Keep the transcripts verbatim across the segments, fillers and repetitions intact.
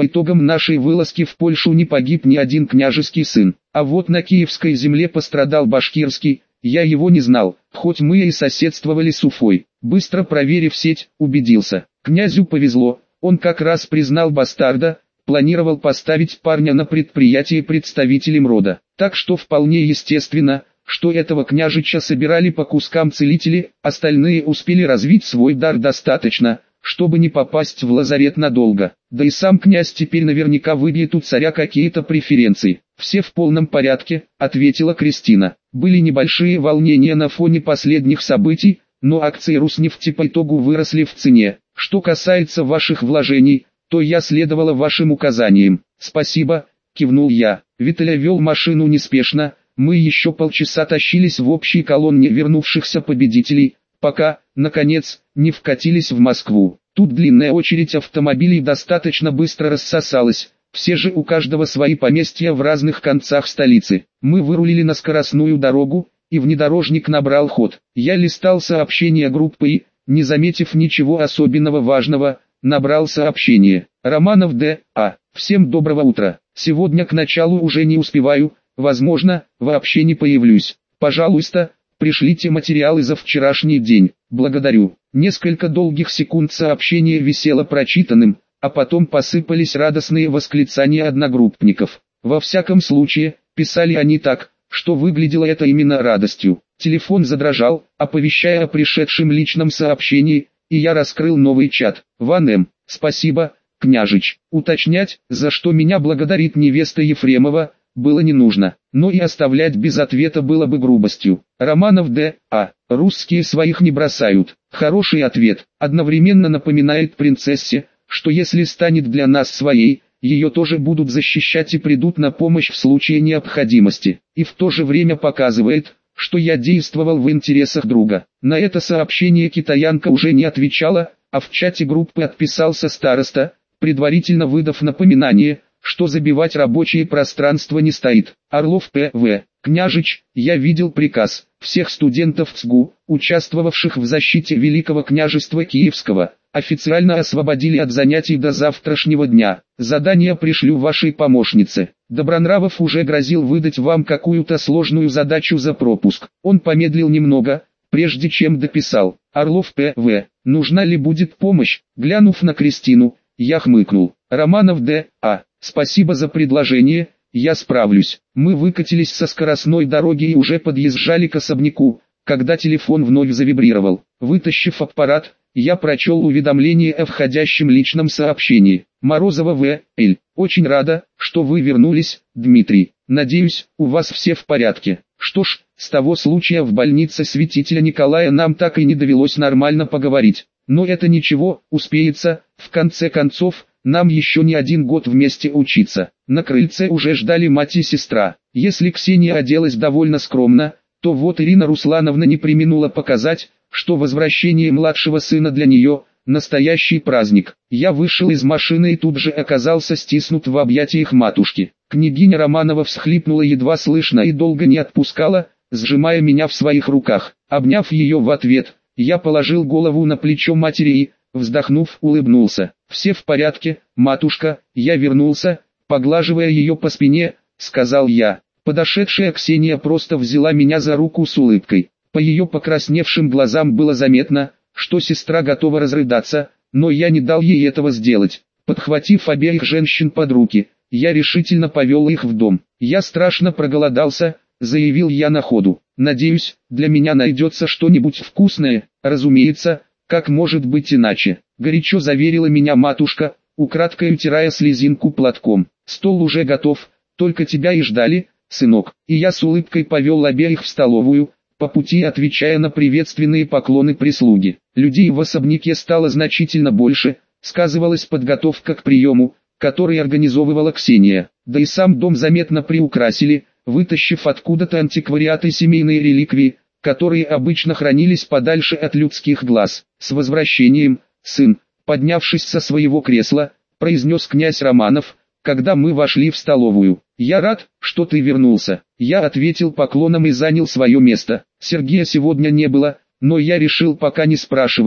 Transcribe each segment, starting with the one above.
По итогам нашей вылазки в Польшу не погиб ни один княжеский сын, а вот на киевской земле пострадал башкирский, я его не знал, хоть мы и соседствовали с Уфой. Быстро проверив сеть, убедился, князю повезло, он как раз признал бастарда, планировал поставить парня на предприятие представителем рода. Так что вполне естественно, что этого княжича собирали по кускам целители, остальные успели развить свой дар достаточно, чтобы не попасть в лазарет надолго. Да и сам князь теперь наверняка выбьет у царя какие-то преференции. «Все в полном порядке», — ответила Кристина. Были небольшие волнения на фоне последних событий, но акции Руснефти по итогу выросли в цене. Что касается ваших вложений, то я следовала вашим указаниям. «Спасибо», — кивнул я. Виталя вел машину неспешно, мы еще полчаса тащились в общей колонне вернувшихся победителей, пока, наконец, не вкатились в Москву. Тут длинная очередь автомобилей достаточно быстро рассосалась, все же у каждого свои поместья в разных концах столицы. Мы вырулили на скоростную дорогу, и внедорожник набрал ход. Я листал сообщения группы и, не заметив ничего особенного важного, набрал сообщение. Романов Д. А. Всем доброго утра. Сегодня к началу уже не успеваю, возможно, вообще не появлюсь. Пожалуйста, пришлите материалы за вчерашний день. Благодарю. Несколько долгих секунд сообщение висело прочитанным, а потом посыпались радостные восклицания одногруппников. Во всяком случае, писали они так, что выглядело это именно радостью. Телефон задрожал, оповещая о пришедшем личном сообщении, и я раскрыл новый чат. Ван М. Спасибо, княжич. Уточнять, за что меня благодарит невеста Ефремова, было не нужно, но и оставлять без ответа было бы грубостью. Романов Д. А. Русские своих не бросают. Хороший ответ. Одновременно напоминает принцессе, что если станет для нас своей, ее тоже будут защищать и придут на помощь в случае необходимости. И в то же время показывает, что я действовал в интересах друга. На это сообщение китаянка уже не отвечала, а в чате группы отписался староста, предварительно выдав напоминание, что забивать рабочее пространство не стоит. Орлов П В. Княжич, я видел приказ. Всех студентов ЦГУ, участвовавших в защите Великого княжества Киевского, официально освободили от занятий до завтрашнего дня. Задание пришлю вашей помощнице. Добронравов уже грозил выдать вам какую-то сложную задачу за пропуск. Он помедлил немного, прежде чем дописал. Орлов П В. Нужна ли будет помощь? Глянув на Кристину, я хмыкнул. Романов Д. А. Спасибо за предложение, я справлюсь. Мы выкатились со скоростной дороги и уже подъезжали к особняку, когда телефон вновь завибрировал. Вытащив аппарат, я прочел уведомление о входящем личном сообщении. Морозова В. Л. Очень рада, что вы вернулись, Дмитрий. Надеюсь, у вас все в порядке. Что ж, с того случая в больнице святителя Николая нам так и не довелось нормально поговорить. Но это ничего, успеется, в конце концов, нам еще не один год вместе учиться. На крыльце уже ждали мать и сестра. Если Ксения оделась довольно скромно, то вот Ирина Руслановна не преминула показать, что возвращение младшего сына для нее – настоящий праздник. Я вышел из машины и тут же оказался стиснут в объятиях матушки. Княгиня Романова всхлипнула едва слышно и долго не отпускала, сжимая меня в своих руках. Обняв ее в ответ, я положил голову на плечо матери и, вздохнув, улыбнулся. «Все в порядке, матушка, я вернулся», поглаживая ее по спине, сказал я. Подошедшая Ксения просто взяла меня за руку с улыбкой. По ее покрасневшим глазам было заметно, что сестра готова разрыдаться, но я не дал ей этого сделать. Подхватив обеих женщин под руки, я решительно повел их в дом. «Я страшно проголодался», заявил я на ходу. «Надеюсь, для меня найдется что-нибудь вкусное, разумеется, как может быть иначе», горячо заверила меня матушка, украдкой утирая слезинку платком. «Стол уже готов, только тебя и ждали, сынок». И я с улыбкой повел обеих в столовую, по пути отвечая на приветственные поклоны прислуги. Людей в особняке стало значительно больше, сказывалась подготовка к приему, который организовывала Ксения. Да и сам дом заметно приукрасили, вытащив откуда-то антиквариаты и семейные реликвии, которые обычно хранились подальше от людских глаз. «С возвращением, сын», поднявшись со своего кресла, произнес князь Романов, когда мы вошли в столовую. «Я рад, что ты вернулся». Я ответил поклоном и занял свое место. Сергея сегодня не было, но я решил пока не спрашивать,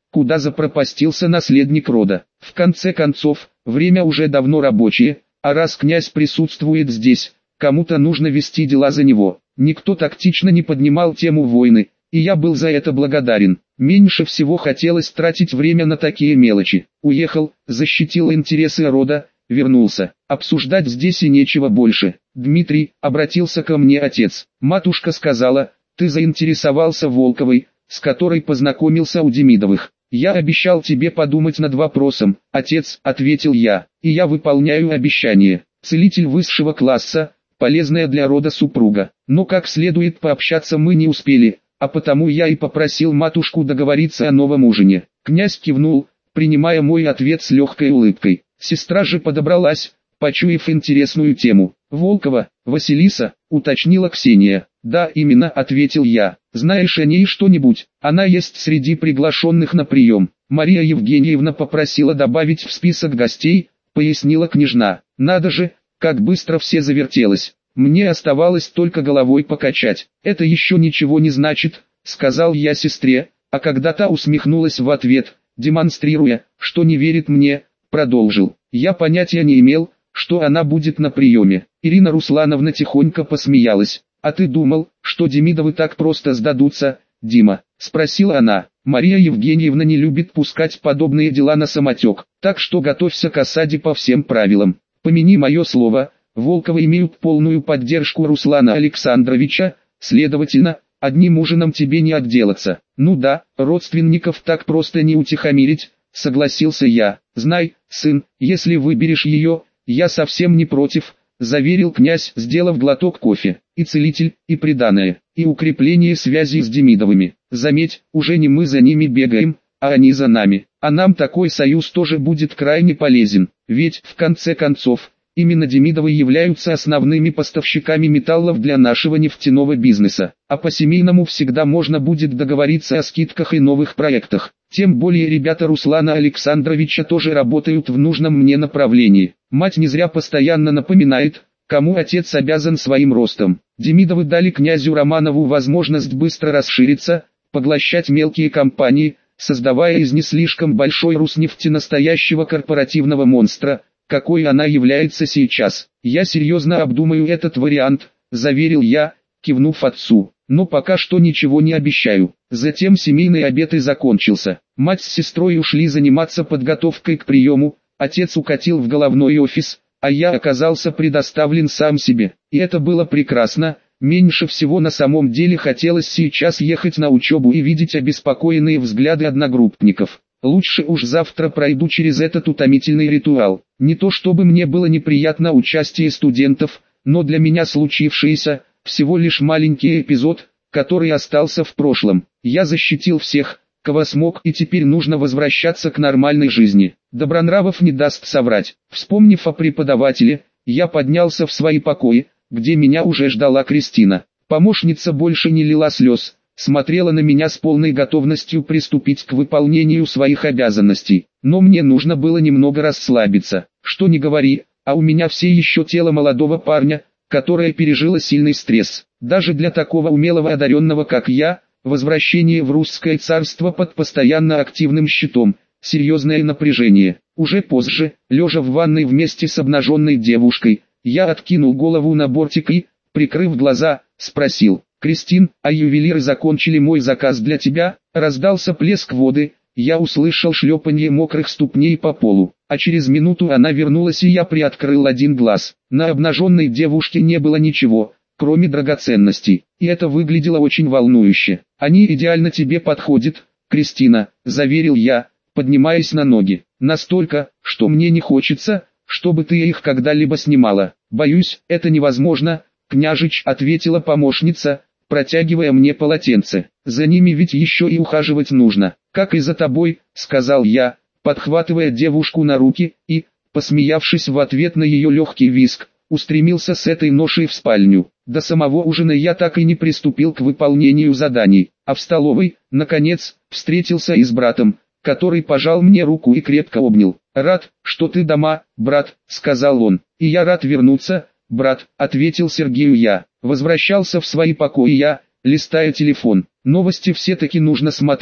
куда запропастился наследник рода. В конце концов, время уже давно рабочее, а раз князь присутствует здесь, кому-то нужно вести дела за него. Никто тактично не поднимал тему войны, и я был за это благодарен. Меньше всего хотелось тратить время на такие мелочи. Уехал, защитил интересы рода, вернулся. Обсуждать здесь и нечего больше. Дмитрий, обратился ко мне отец. Матушка сказала, ты заинтересовался Волковой, с которой познакомился у Демидовых. Я обещал тебе подумать над вопросом, отец, ответил я, и я выполняю обещание. Целитель высшего класса, полезная для рода супруга. Но как следует пообщаться мы не успели, а потому я и попросил матушку договориться о новом ужине. Князь кивнул, принимая мой ответ с легкой улыбкой. Сестра же подобралась, почуяв интересную тему. «Волкова, Василиса», уточнила Ксения. «Да, именно», ответил я. «Знаешь о ней что-нибудь? Она есть среди приглашенных на прием». Мария Евгеньевна попросила добавить в список гостей, пояснила княжна. «Надо же, как быстро все завертелось. Мне оставалось только головой покачать. Это еще ничего не значит», сказал я сестре, а когда та усмехнулась в ответ, демонстрируя, что не верит мне, продолжил. «Я понятия не имел, что она будет на приеме». Ирина Руслановна тихонько посмеялась. «А ты думал, что Демидовы так просто сдадутся, Дима?» — спросила она. «Мария Евгеньевна не любит пускать подобные дела на самотек, так что готовься к осаде по всем правилам. Помяни мое слово, Волковы имеют полную поддержку Руслана Александровича, следовательно, одним ужином тебе не отделаться». «Ну да, родственников так просто не утихомирить», — согласился я. «Знай, сын, если выберешь ее, я совсем не против», — заверил князь, сделав глоток кофе. «И целитель, и приданое, и укрепление связей с Демидовыми. Заметь, уже не мы за ними бегаем, а они за нами. А нам такой союз тоже будет крайне полезен, ведь, в конце концов, именно Демидовы являются основными поставщиками металлов для нашего нефтяного бизнеса. А по-семейному всегда можно будет договориться о скидках и новых проектах. Тем более ребята Руслана Александровича тоже работают в нужном мне направлении. Мать не зря постоянно напоминает, кому отец обязан своим ростом. Демидовы дали князю Романову возможность быстро расшириться, поглощать мелкие компании, создавая из не слишком большой Руснефти настоящего корпоративного монстра, какой она является сейчас. «Я серьезно обдумаю этот вариант», — заверил я, кивнув отцу. «Но пока что ничего не обещаю». Затем семейный обед и закончился. Мать с сестрой ушли заниматься подготовкой к приему, отец укатил в головной офис, а я оказался предоставлен сам себе. И это было прекрасно. Меньше всего на самом деле хотелось сейчас ехать на учебу и видеть обеспокоенные взгляды одногруппников. Лучше уж завтра пройду через этот утомительный ритуал. Не то чтобы мне было неприятно участие студентов, но для меня случившееся всего лишь маленький эпизод, который остался в прошлом. Я защитил всех, кого смог, и теперь нужно возвращаться к нормальной жизни. Добронравов не даст соврать. Вспомнив о преподавателе, я поднялся в свои покои, где меня уже ждала Кристина. Помощница больше не лила слез, смотрела на меня с полной готовностью приступить к выполнению своих обязанностей. Но мне нужно было немного расслабиться. Что ни говори, а у меня все еще тело молодого парня, которое пережило сильный стресс. Даже для такого умелого одаренного, как я, возвращение в русское царство под постоянно активным щитом, серьезное напряжение. Уже позже, лежа в ванной вместе с обнаженной девушкой, я откинул голову на бортик и, прикрыв глаза, спросил: «Кристин, а ювелиры закончили мой заказ для тебя?» Раздался плеск воды, я услышал шлепанье мокрых ступней по полу, а через минуту она вернулась и я приоткрыл один глаз. На обнаженной девушке не было ничего, кроме драгоценностей, и это выглядело очень волнующе. «Они идеально тебе подходят, Кристина», — заверил я, поднимаясь на ноги. «Настолько, что мне не хочется, чтобы ты их когда-либо снимала». «Боюсь, это невозможно, княжич», — ответила помощница, протягивая мне полотенце. «За ними ведь еще и ухаживать нужно». «Как и за тобой», — сказал я, подхватывая девушку на руки, и, посмеявшись в ответ на ее легкий визг, устремился с этой ношей в спальню. До самого ужина я так и не приступил к выполнению заданий, а в столовой, наконец, встретился и с братом, который пожал мне руку и крепко обнял. «Рад, что ты дома, брат», — сказал он. «И я рад вернуться, брат», — ответил Сергею я. Возвращался в свои покои я, листая телефон. Новости все-таки нужно смотреть,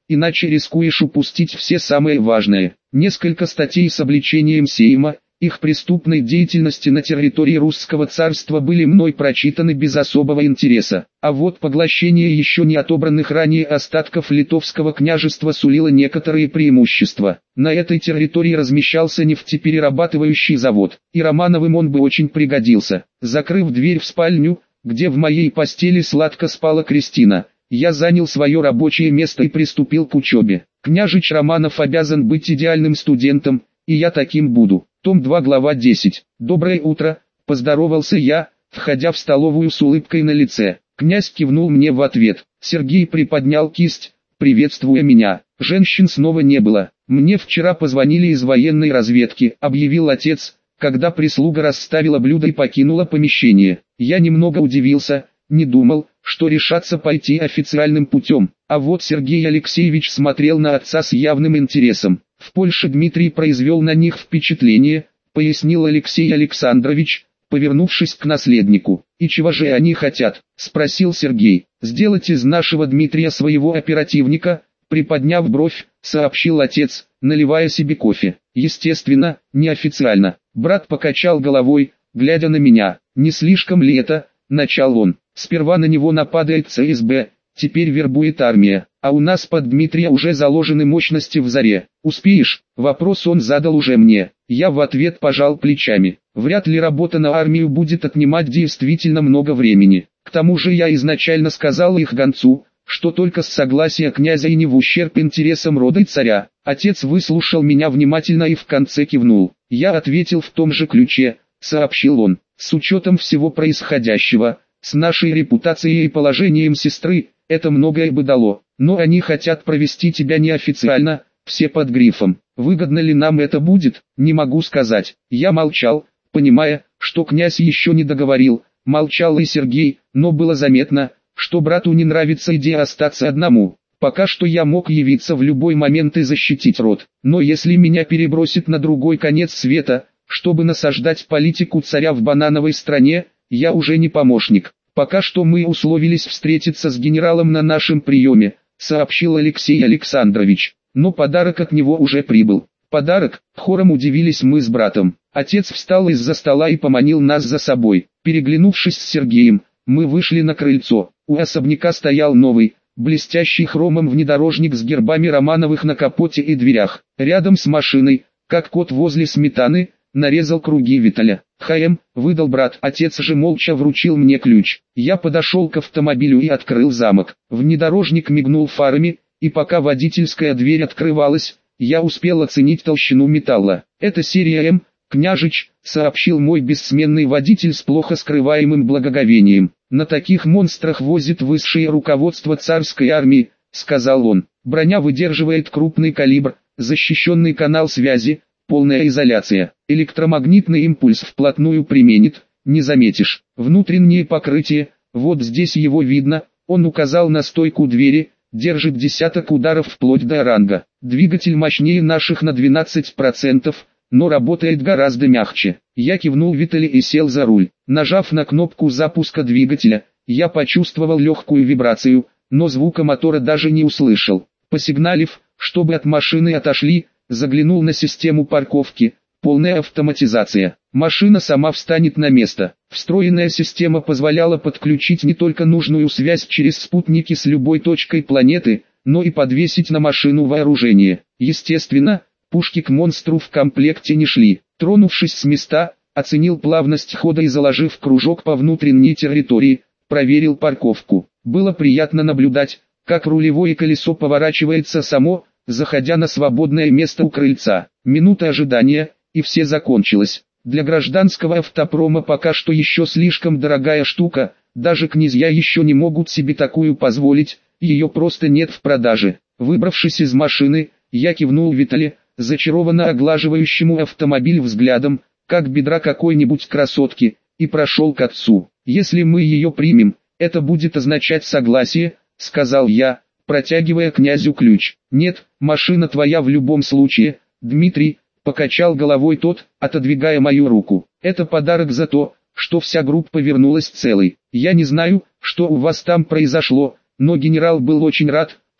иначе рискуешь упустить все самое важное. Несколько статей с обличением Сейма, их преступной деятельности на территории Русского царства были мной прочитаны без особого интереса. А вот поглощение еще не отобранных ранее остатков Литовского княжества сулило некоторые преимущества. На этой территории размещался нефтеперерабатывающий завод, и Романовым он бы очень пригодился. Закрыв дверь в спальню, где в моей постели сладко спала Кристина, я занял свое рабочее место и приступил к учебе. Княжич Романов обязан быть идеальным студентом, и я таким буду. Том два, глава десять. «Доброе утро», – поздоровался я, входя в столовую с улыбкой на лице. Князь кивнул мне в ответ. Сергей приподнял кисть, приветствуя меня. Женщин снова не было. «Мне вчера позвонили из военной разведки», – объявил отец, когда прислуга расставила блюда и покинула помещение. Я немного удивился, не думал, что решатся пойти официальным путем. А вот Сергей Алексеевич смотрел на отца с явным интересом. «В Польше Дмитрий произвел на них впечатление», — пояснил Алексей Александрович, повернувшись к наследнику. «И чего же они хотят?» — спросил Сергей. «Сделать из нашего Дмитрия своего оперативника», — приподняв бровь, сообщил отец, наливая себе кофе. «Естественно, неофициально». Брат покачал головой, глядя на меня. «Не слишком ли это?» — начал он. «Сперва на него нападает ЦСБ, теперь вербует армия, а у нас под Дмитрия уже заложены мощности в Заре. Успеешь?» Вопрос он задал уже мне. Я в ответ пожал плечами. Вряд ли работа на армию будет отнимать действительно много времени. К тому же я изначально сказал их гонцу, что только с согласия князя и не в ущерб интересам рода и царя. Отец выслушал меня внимательно и в конце кивнул. Я ответил в том же ключе, сообщил он. С учетом всего происходящего, с нашей репутацией и положением сестры, это многое бы дало, но они хотят провести тебя неофициально, все под грифом. Выгодно ли нам это будет, не могу сказать. Я молчал, понимая, что князь еще не договорил, молчал и Сергей, но было заметно, что брату не нравится идея остаться одному. Пока что я мог явиться в любой момент и защитить род, но если меня перебросит на другой конец света, чтобы насаждать политику царя в банановой стране, я уже не помощник. Пока что мы условились встретиться с генералом на нашем приеме, сообщил Алексей Александрович, но подарок от него уже прибыл. Подарок? Хором удивились мы с братом. Отец встал из-за стола и поманил нас за собой. Переглянувшись с Сергеем, мы вышли на крыльцо. У особняка стоял новый, блестящий хромом внедорожник с гербами Романовых на капоте и дверях. Рядом с машиной, как кот возле сметаны, нарезал круги Виталя. «ХМ», — выдал брат, отец же молча вручил мне ключ. Я подошел к автомобилю и открыл замок. Внедорожник мигнул фарами, и пока водительская дверь открывалась, я успел оценить толщину металла. «Это серия М, княжич», — сообщил мой бессменный водитель с плохо скрываемым благоговением. «На таких монстрах возит высшее руководство царской армии», — сказал он. «Броня выдерживает крупный калибр, защищенный канал связи, полная изоляция. Электромагнитный импульс вплотную применит, не заметишь. Внутреннее покрытие, вот здесь его видно», — он указал на стойку двери, «держит десяток ударов вплоть до ранга. Двигатель мощнее наших на двенадцать процентов, но работает гораздо мягче». Я кивнул Витали и сел за руль. Нажав на кнопку запуска двигателя, я почувствовал легкую вибрацию, но звука мотора даже не услышал. Посигналив, чтобы от машины отошли, заглянул на систему парковки. Полная автоматизация. Машина сама встанет на место. Встроенная система позволяла подключить не только нужную связь через спутники с любой точкой планеты, но и подвесить на машину вооружение. Естественно, пушки к монстру в комплекте не шли. Тронувшись с места, оценил плавность хода и, заложив кружок по внутренней территории, проверил парковку. Было приятно наблюдать, как рулевое колесо поворачивается само, заходя на свободное место у крыльца. Минута ожидания, и все закончилось. Для гражданского автопрома пока что еще слишком дорогая штука, даже князья еще не могут себе такую позволить, ее просто нет в продаже. Выбравшись из машины, я кивнул Витале, зачарованно оглаживающему автомобиль взглядом, как бедра какой-нибудь красотки, и прошел к отцу. «Если мы ее примем, это будет означать согласие», — сказал я, протягивая князю ключ. «Нет, машина твоя в любом случае, Дмитрий», — покачал головой тот, отодвигая мою руку. «Это подарок за то, что вся группа вернулась целой. Я не знаю, что у вас там произошло, но генерал был очень рад,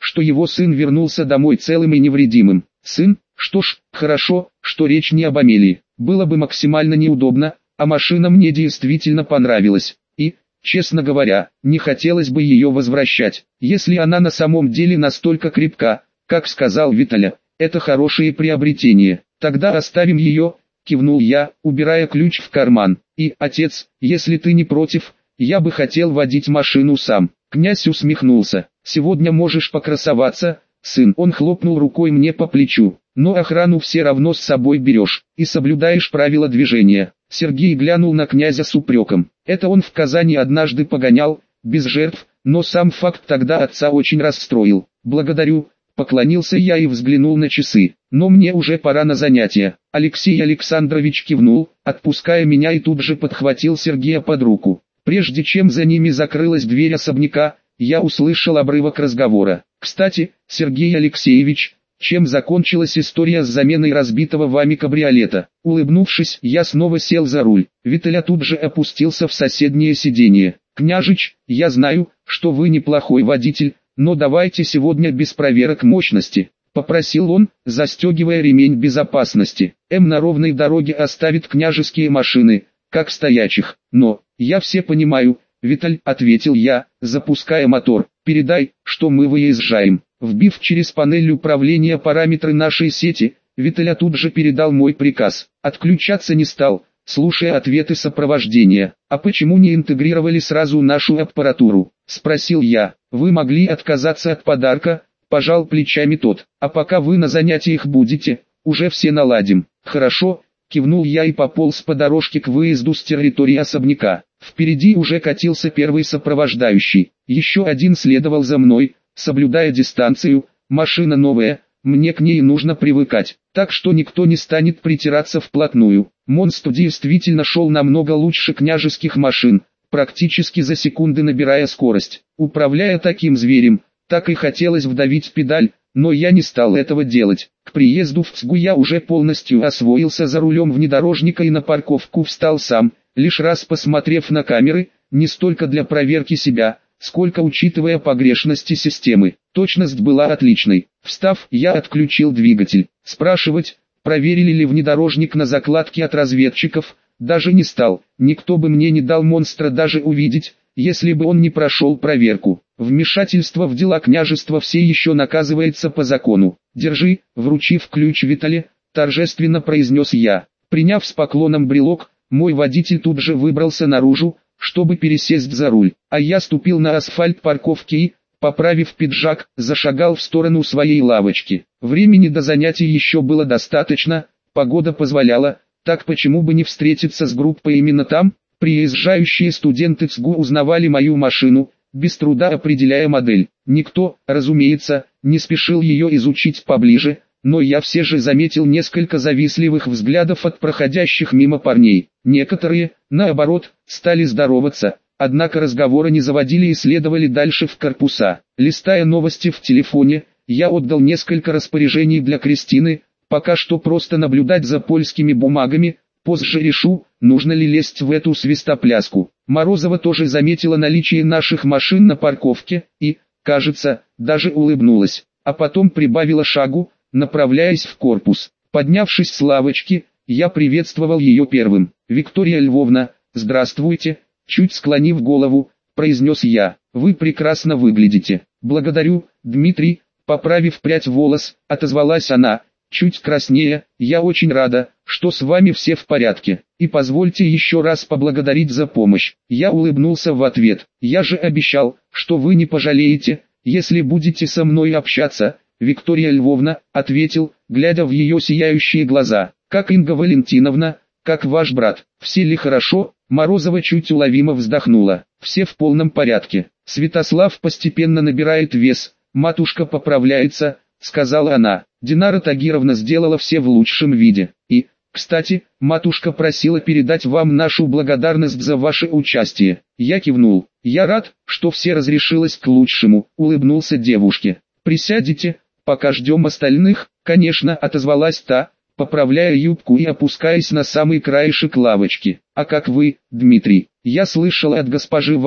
что его сын вернулся домой целым и невредимым. Сын? Что ж, хорошо, что речь не об Амелии. Было бы максимально неудобно, а машина мне действительно понравилась. И, честно говоря, не хотелось бы ее возвращать. Если она на самом деле настолько крепка, как сказал Виталя, это хорошее приобретение. Тогда оставим ее, кивнул я, убирая ключ в карман. И, отец, если ты не против, я бы хотел водить машину сам. Князь усмехнулся. Сегодня можешь покрасоваться, сын. Он хлопнул рукой мне по плечу. Но охрану все равно с собой берешь, и соблюдаешь правила движения. Сергей глянул на князя с упреком. Это он в Казани однажды погонял, без жертв, но сам факт тогда отца очень расстроил. Благодарю, поклонился я и взглянул на часы. Но мне уже пора на занятия. Алексей Александрович кивнул, отпуская меня, и тут же подхватил Сергея под руку. Прежде чем за ними закрылась дверь особняка, я услышал обрывок разговора. Кстати, Сергей Алексеевич, чем закончилась история с заменой разбитого вами кабриолета? Улыбнувшись, я снова сел за руль. Виталя тут же опустился в соседнее сиденье. Княжич, я знаю, что вы неплохой водитель, но давайте сегодня без проверок мощности, попросил он, застегивая ремень безопасности. М на ровной дороге оставит княжеские машины, как стоячих. Но, я все понимаю, Виталь, ответил я, запуская мотор. Передай, что мы выезжаем. Вбив через панель управления параметры нашей сети, Виталя тут же передал мой приказ. Отключаться не стал, слушая ответы сопровождения. «А почему не интегрировали сразу нашу аппаратуру?» – спросил я. «Вы могли отказаться от подарка», – пожал плечами тот. «А пока вы на занятиях будете, уже все наладим». «Хорошо», – кивнул я и пополз по дорожке к выезду с территории особняка. Впереди уже катился первый сопровождающий. Еще один следовал за мной, соблюдая дистанцию. Машина новая, мне к ней нужно привыкать, так что никто не станет притираться вплотную. Монстр действительно шел намного лучше княжеских машин, практически за секунды набирая скорость. Управляя таким зверем, так и хотелось вдавить педаль, но я не стал этого делать. К приезду в Цгу я уже полностью освоился за рулем внедорожника и на парковку встал сам, лишь раз посмотрев на камеры, не столько для проверки себя, сколько учитывая погрешности системы. Точность была отличной. Встав, я отключил двигатель. Спрашивать, проверили ли внедорожник на закладке от разведчиков, даже не стал. Никто бы мне не дал монстра даже увидеть, если бы он не прошел проверку. Вмешательство в дела княжества все еще наказывается по закону. «Держи», вручив ключ Витале, торжественно произнес я. Приняв с поклоном брелок, мой водитель тут же выбрался наружу, чтобы пересесть за руль, а я ступил на асфальт парковки и, поправив пиджак, зашагал в сторону своей лавочки. Времени до занятий еще было достаточно, погода позволяла, так почему бы не встретиться с группой именно там? Приезжающие студенты Цгу узнавали мою машину, без труда определяя модель. Никто, разумеется, не спешил ее изучить поближе, но я все же заметил несколько завистливых взглядов от проходящих мимо парней. Некоторые, наоборот, стали здороваться, однако разговоры не заводили и следовали дальше в корпуса. Листая новости в телефоне, я отдал несколько распоряжений для Кристины, пока что просто наблюдать за польскими бумагами, позже решу, нужно ли лезть в эту свистопляску. Морозова тоже заметила наличие наших машин на парковке и, кажется, даже улыбнулась, а потом прибавила шагу, направляясь в корпус. Поднявшись с лавочки, я приветствовал ее первым. «Виктория Львовна, здравствуйте», чуть склонив голову, произнес я. «Вы прекрасно выглядите». «Благодарю, Дмитрий», поправив прядь волос, отозвалась она, чуть краснея. «Я очень рада, что с вами все в порядке. И позвольте еще раз поблагодарить за помощь». Я улыбнулся в ответ. «Я же обещал, что вы не пожалеете, если будете со мной общаться». «Виктория Львовна», — ответил, глядя в ее сияющие глаза. «Как Инга Валентиновна, как ваш брат, все ли хорошо?» Морозова чуть уловимо вздохнула. «Все в полном порядке. Святослав постепенно набирает вес, матушка поправляется», — сказала она. «Динара Тагировна сделала все в лучшем виде. И, кстати, матушка просила передать вам нашу благодарность за ваше участие». Я кивнул. «Я рад, что все разрешилось к лучшему», — улыбнулся девушке. «Присядете, пока ждем остальных?» «Конечно», — отозвалась та, поправляя юбку и опускаясь на самый краешек лавочки. «А как вы, Дмитрий?» «Я слышал от госпожи Ван,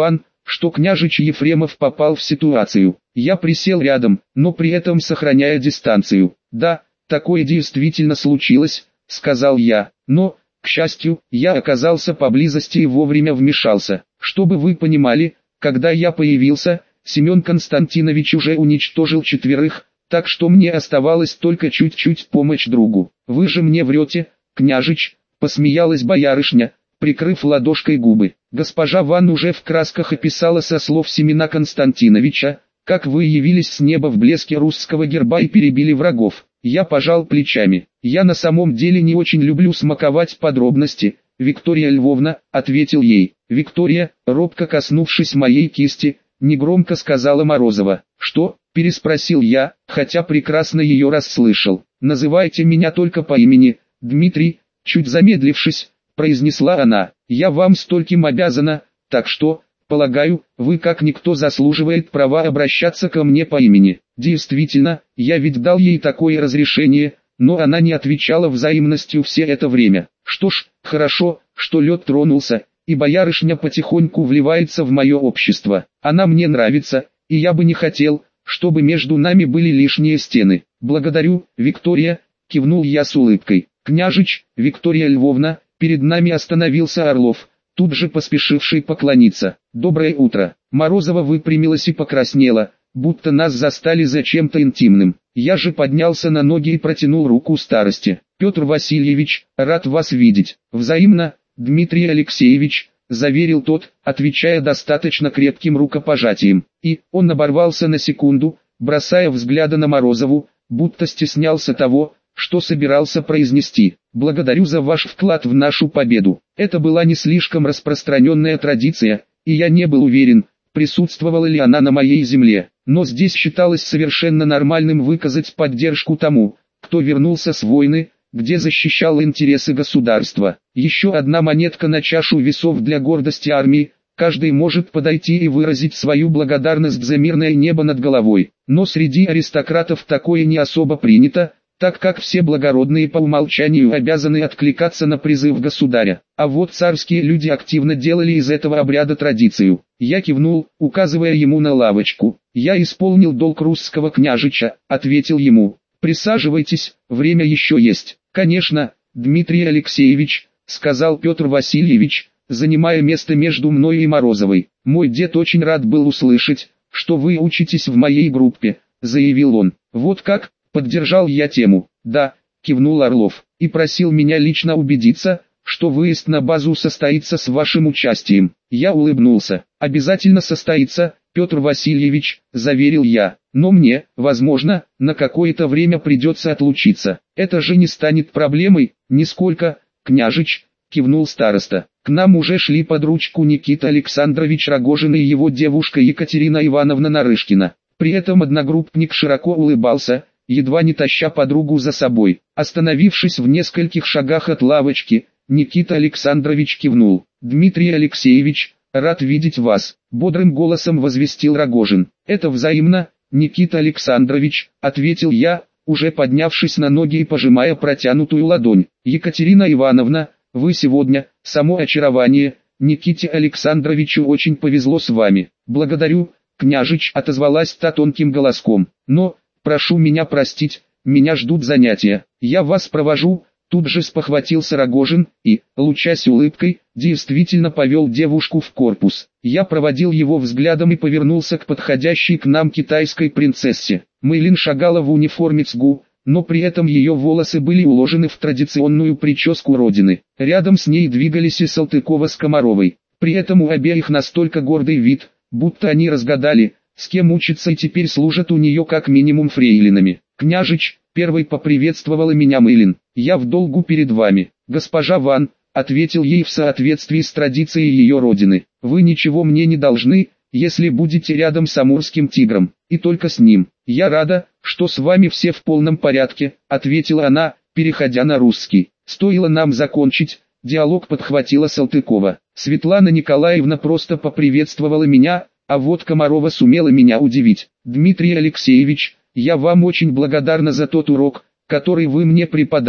что княжич Ефремов попал в ситуацию. Я присел рядом, но при этом сохраняя дистанцию. «Да, такое действительно случилось», — сказал я, — «но, к счастью, я оказался поблизости и вовремя вмешался. Чтобы вы понимали, когда я появился, Семен Константинович уже уничтожил четверых, так что мне оставалось только чуть-чуть помочь другу. Вы же мне врете, княжич», — посмеялась боярышня, прикрыв ладошкой губы. Госпожа Ван уже в красках описала со слов Семена Константиновича, как вы явились с неба в блеске русского герба и перебили врагов. Я пожал плечами. «Я на самом деле не очень люблю смаковать подробности, Виктория Львовна», — ответил ей. «Виктория», робко коснувшись моей кисти, негромко сказала Морозова. «Что?» — переспросил я, хотя прекрасно ее расслышал. «Называйте меня только по имени, Дмитрий», — чуть замедлившись, произнесла она. «Я вам стольким обязана, так что, полагаю, вы как никто заслуживает права обращаться ко мне по имени». Действительно, я ведь дал ей такое разрешение, но она не отвечала взаимностью все это время. Что ж, хорошо, что лед тронулся, и боярышня потихоньку вливается в мое общество. Она мне нравится, и я бы не хотел, чтобы между нами были лишние стены. «Благодарю, Виктория», — кивнул я с улыбкой. «Княжич, Виктория Львовна», перед нами остановился Орлов, тут же поспешивший поклониться. «Доброе утро». Морозова выпрямилась и покраснела, будто нас застали за чем-то интимным. Я же поднялся на ноги и протянул руку старости. «Петр Васильевич, рад вас видеть». «Взаимно, Дмитрий Алексеевич», — заверил тот, отвечая достаточно крепким рукопожатием. И он оборвался на секунду, бросая взгляды на Морозову, будто стеснялся того, что собирался произнести. «Благодарю за ваш вклад в нашу победу». Это была не слишком распространенная традиция, и я не был уверен, присутствовала ли она на моей земле. Но здесь считалось совершенно нормальным выказать поддержку тому, кто вернулся с войны, где защищал интересы государства. Еще одна монетка на чашу весов для гордости армии, каждый может подойти и выразить свою благодарность за мирное небо над головой. Но среди аристократов такое не особо принято, так как все благородные по умолчанию обязаны откликаться на призыв государя. А вот царские люди активно делали из этого обряда традицию. Я кивнул, указывая ему на лавочку. «Я исполнил долг русского княжича», — ответил ему. «Присаживайтесь, время еще есть». «Конечно, Дмитрий Алексеевич», — сказал Петр Васильевич, занимая место между мной и Морозовой. «Мой дед очень рад был услышать, что вы учитесь в моей группе», — заявил он. «Вот как?» — поддержал я тему. «Да», — кивнул Орлов, — «и просил меня лично убедиться, что выезд на базу состоится с вашим участием». Я улыбнулся. «Обязательно состоится, Петр Васильевич», — заверил я. «Но мне, возможно, на какое-то время придется отлучиться. Это же не станет проблемой, нисколько, княжич», — кивнул староста. К нам уже шли под ручку Никита Александрович Рогожин и его девушка Екатерина Ивановна Нарышкина. При этом одногруппник широко улыбался, едва не таща подругу за собой. Остановившись в нескольких шагах от лавочки, Никита Александрович кивнул. «Дмитрий Алексеевич, рад видеть вас», — бодрым голосом возвестил Рогожин. «Это взаимно, Никита Александрович», — ответил я, уже поднявшись на ноги и пожимая протянутую ладонь. «Екатерина Ивановна, вы сегодня, само очарование, Никите Александровичу очень повезло с вами». «Благодарю, княжич», — отозвалась та тонким голоском. «Но, прошу меня простить, меня ждут занятия. Я вас провожу». Тут же спохватился Рогожин и, лучась улыбкой, действительно повел девушку в корпус. Я проводил его взглядом и повернулся к подходящей к нам китайской принцессе. Мэйлин шагала в униформе цгу, но при этом ее волосы были уложены в традиционную прическу родины. Рядом с ней двигались и Салтыкова с Комаровой. При этом у обеих настолько гордый вид, будто они разгадали, с кем учатся и теперь служат у нее как минимум фрейлинами. «Княжич», — первой поприветствовала меня Мэйлин, — «я в долгу перед вами». «Госпожа Ван», — ответил ей в соответствии с традицией ее родины, — «вы ничего мне не должны, если будете рядом с амурским тигром, и только с ним». «Я рада, что с вами все в полном порядке», — ответила она, переходя на русский. «Стоило нам закончить», — диалог подхватила Салтыкова. «Светлана Николаевна просто поприветствовала меня, а вот Комарова сумела меня удивить. Дмитрий Алексеевич, я вам очень благодарна за тот урок, который вы мне преподали»,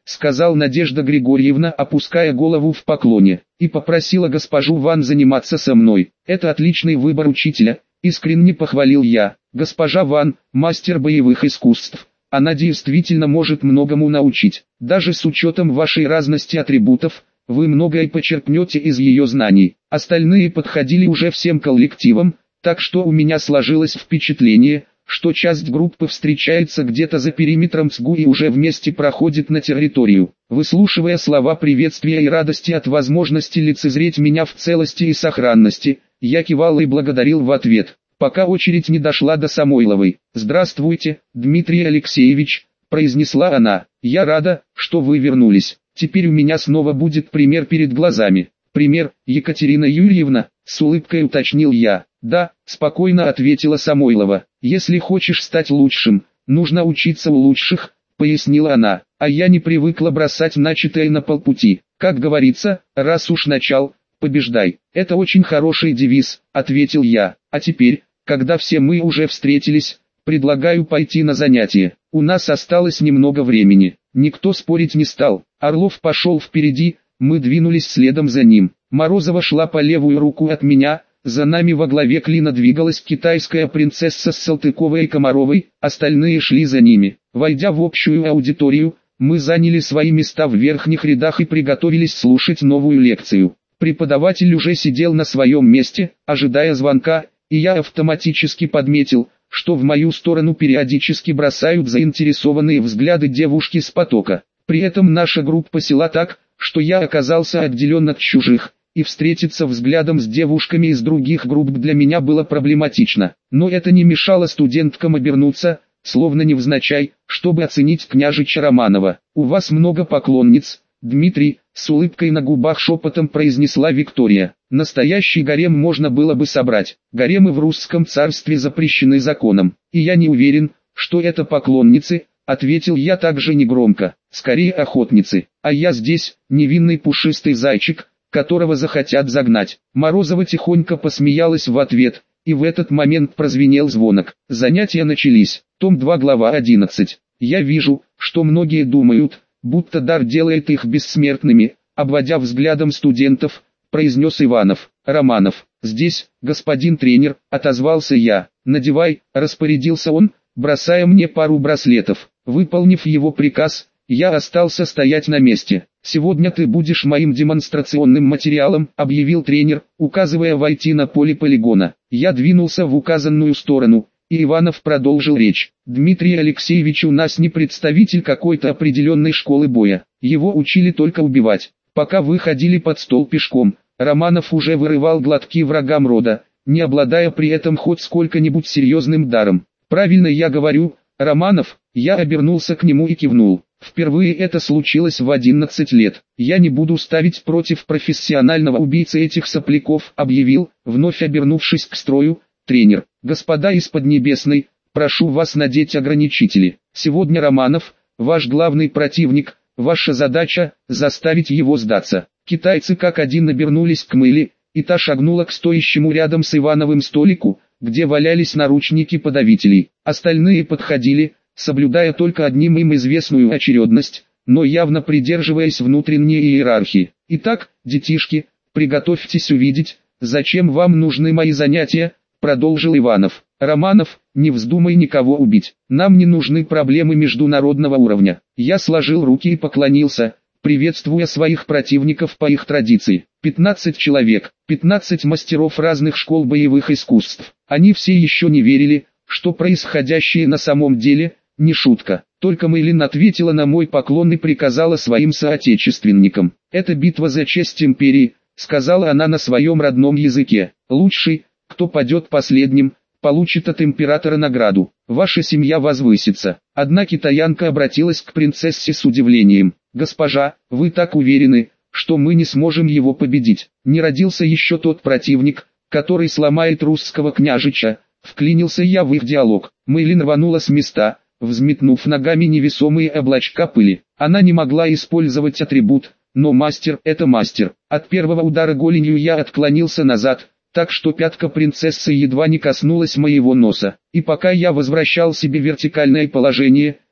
сказал Надежда Григорьевна, опуская голову в поклоне, и попросила госпожу Ван заниматься со мной. Это отличный выбор учителя, искренне похвалил я. Госпожа Ван, мастер боевых искусств. Она действительно может многому научить. Даже с учетом вашей разности атрибутов, вы многое почерпнете из ее знаний. Остальные подходили уже всем коллективам, так что у меня сложилось впечатление, что часть группы встречается где-то за периметром СГУ и уже вместе проходит на территорию. Выслушивая слова приветствия и радости от возможности лицезреть меня в целости и сохранности, я кивал и благодарил в ответ, пока очередь не дошла до Самойловой. «Здравствуйте, Дмитрий Алексеевич», — произнесла она, — «я рада, что вы вернулись. Теперь у меня снова будет пример перед глазами». «Пример, Екатерина Юрьевна?» — с улыбкой уточнил я. «Да», — спокойно ответила Самойлова. «Если хочешь стать лучшим, нужно учиться у лучших», — пояснила она. «А я не привыкла бросать начатое на полпути. Как говорится, раз уж начал, побеждай». «Это очень хороший девиз», — ответил я. «А теперь, когда все мы уже встретились, предлагаю пойти на занятия. У нас осталось немного времени». Никто спорить не стал. Орлов пошел впереди, мы двинулись следом за ним. Морозова шла по левую руку от меня, за нами во главе клина двигалась китайская принцесса с Салтыковой и Комаровой, остальные шли за ними. Войдя в общую аудиторию, мы заняли свои места в верхних рядах и приготовились слушать новую лекцию. Преподаватель уже сидел на своем месте, ожидая звонка, и я автоматически подметил, что в мою сторону периодически бросают заинтересованные взгляды девушки с потока. При этом наша группа села так, что я оказался отделен от чужих, и встретиться взглядом с девушками из других групп для меня было проблематично. Но это не мешало студенткам обернуться, словно невзначай, чтобы оценить княжича Романова. «У вас много поклонниц, Дмитрий», — с улыбкой на губах шепотом произнесла Виктория. «Настоящий гарем можно было бы собрать. Гаремы в русском царстве запрещены законом, и я не уверен, что это поклонницы», — ответил я также негромко. «Скорее охотницы, а я здесь, невинный пушистый зайчик, которого захотят загнать». Морозова тихонько посмеялась в ответ, и в этот момент прозвенел звонок. Занятия начались. Том два, глава одиннадцать. «Я вижу, что многие думают, будто дар делает их бессмертными», — обводя взглядом студентов, произнес Иванов. «Романов, здесь, господин тренер», — отозвался я. «Надевай», — распорядился он, бросая мне пару браслетов. Выполнив его приказ, я остался стоять на месте. «Сегодня ты будешь моим демонстрационным материалом», — объявил тренер, указывая войти на поле полигона. Я двинулся в указанную сторону, и Иванов продолжил речь. «Дмитрий Алексеевич у нас не представитель какой-то определенной школы боя. Его учили только убивать. Пока вы ходили под стол пешком, Романов уже вырывал глотки врагам рода, не обладая при этом хоть сколько-нибудь серьезным даром. Правильно я говорю, Романов?» Я обернулся к нему и кивнул. «Впервые это случилось в одиннадцать лет. Я не буду ставить против профессионального убийцы этих сопляков», — объявил, вновь обернувшись к строю, тренер. «Господа из Поднебесной, прошу вас надеть ограничители. Сегодня Романов, ваш главный противник, ваша задача — заставить его сдаться». Китайцы как один обернулись к Мыле, и та шагнула к стоящему рядом с Ивановым столику, где валялись наручники подавителей. Остальные подходили, соблюдая только одним им известную очередность, но явно придерживаясь внутренней иерархии. «Итак, детишки, приготовьтесь увидеть, зачем вам нужны мои занятия», — продолжил Иванов. «Романов, не вздумай никого убить. Нам не нужны проблемы международного уровня». Я сложил руки и поклонился, приветствуя своих противников по их традиции. пятнадцать человек, пятнадцать мастеров разных школ боевых искусств. Они все еще не верили, что происходящее на самом деле — не шутка. Только Мэйлин ответила на мой поклон и приказала своим соотечественникам. «Это битва за честь империи», — сказала она на своем родном языке. «Лучший, кто падет последним, получит от императора награду. Ваша семья возвысится». Одна китаянка обратилась к принцессе с удивлением. «Госпожа, вы так уверены, что мы не сможем его победить? Не родился еще тот противник, который сломает русского княжича?» Вклинился я в их диалог. Мэйлин рванула с места, взметнув ногами невесомые облачка пыли. Она не могла использовать атрибут, но мастер — это мастер. От первого удара голенью я отклонился назад, так что пятка принцессы едва не коснулась моего носа. И пока я возвращал себе вертикальное положение,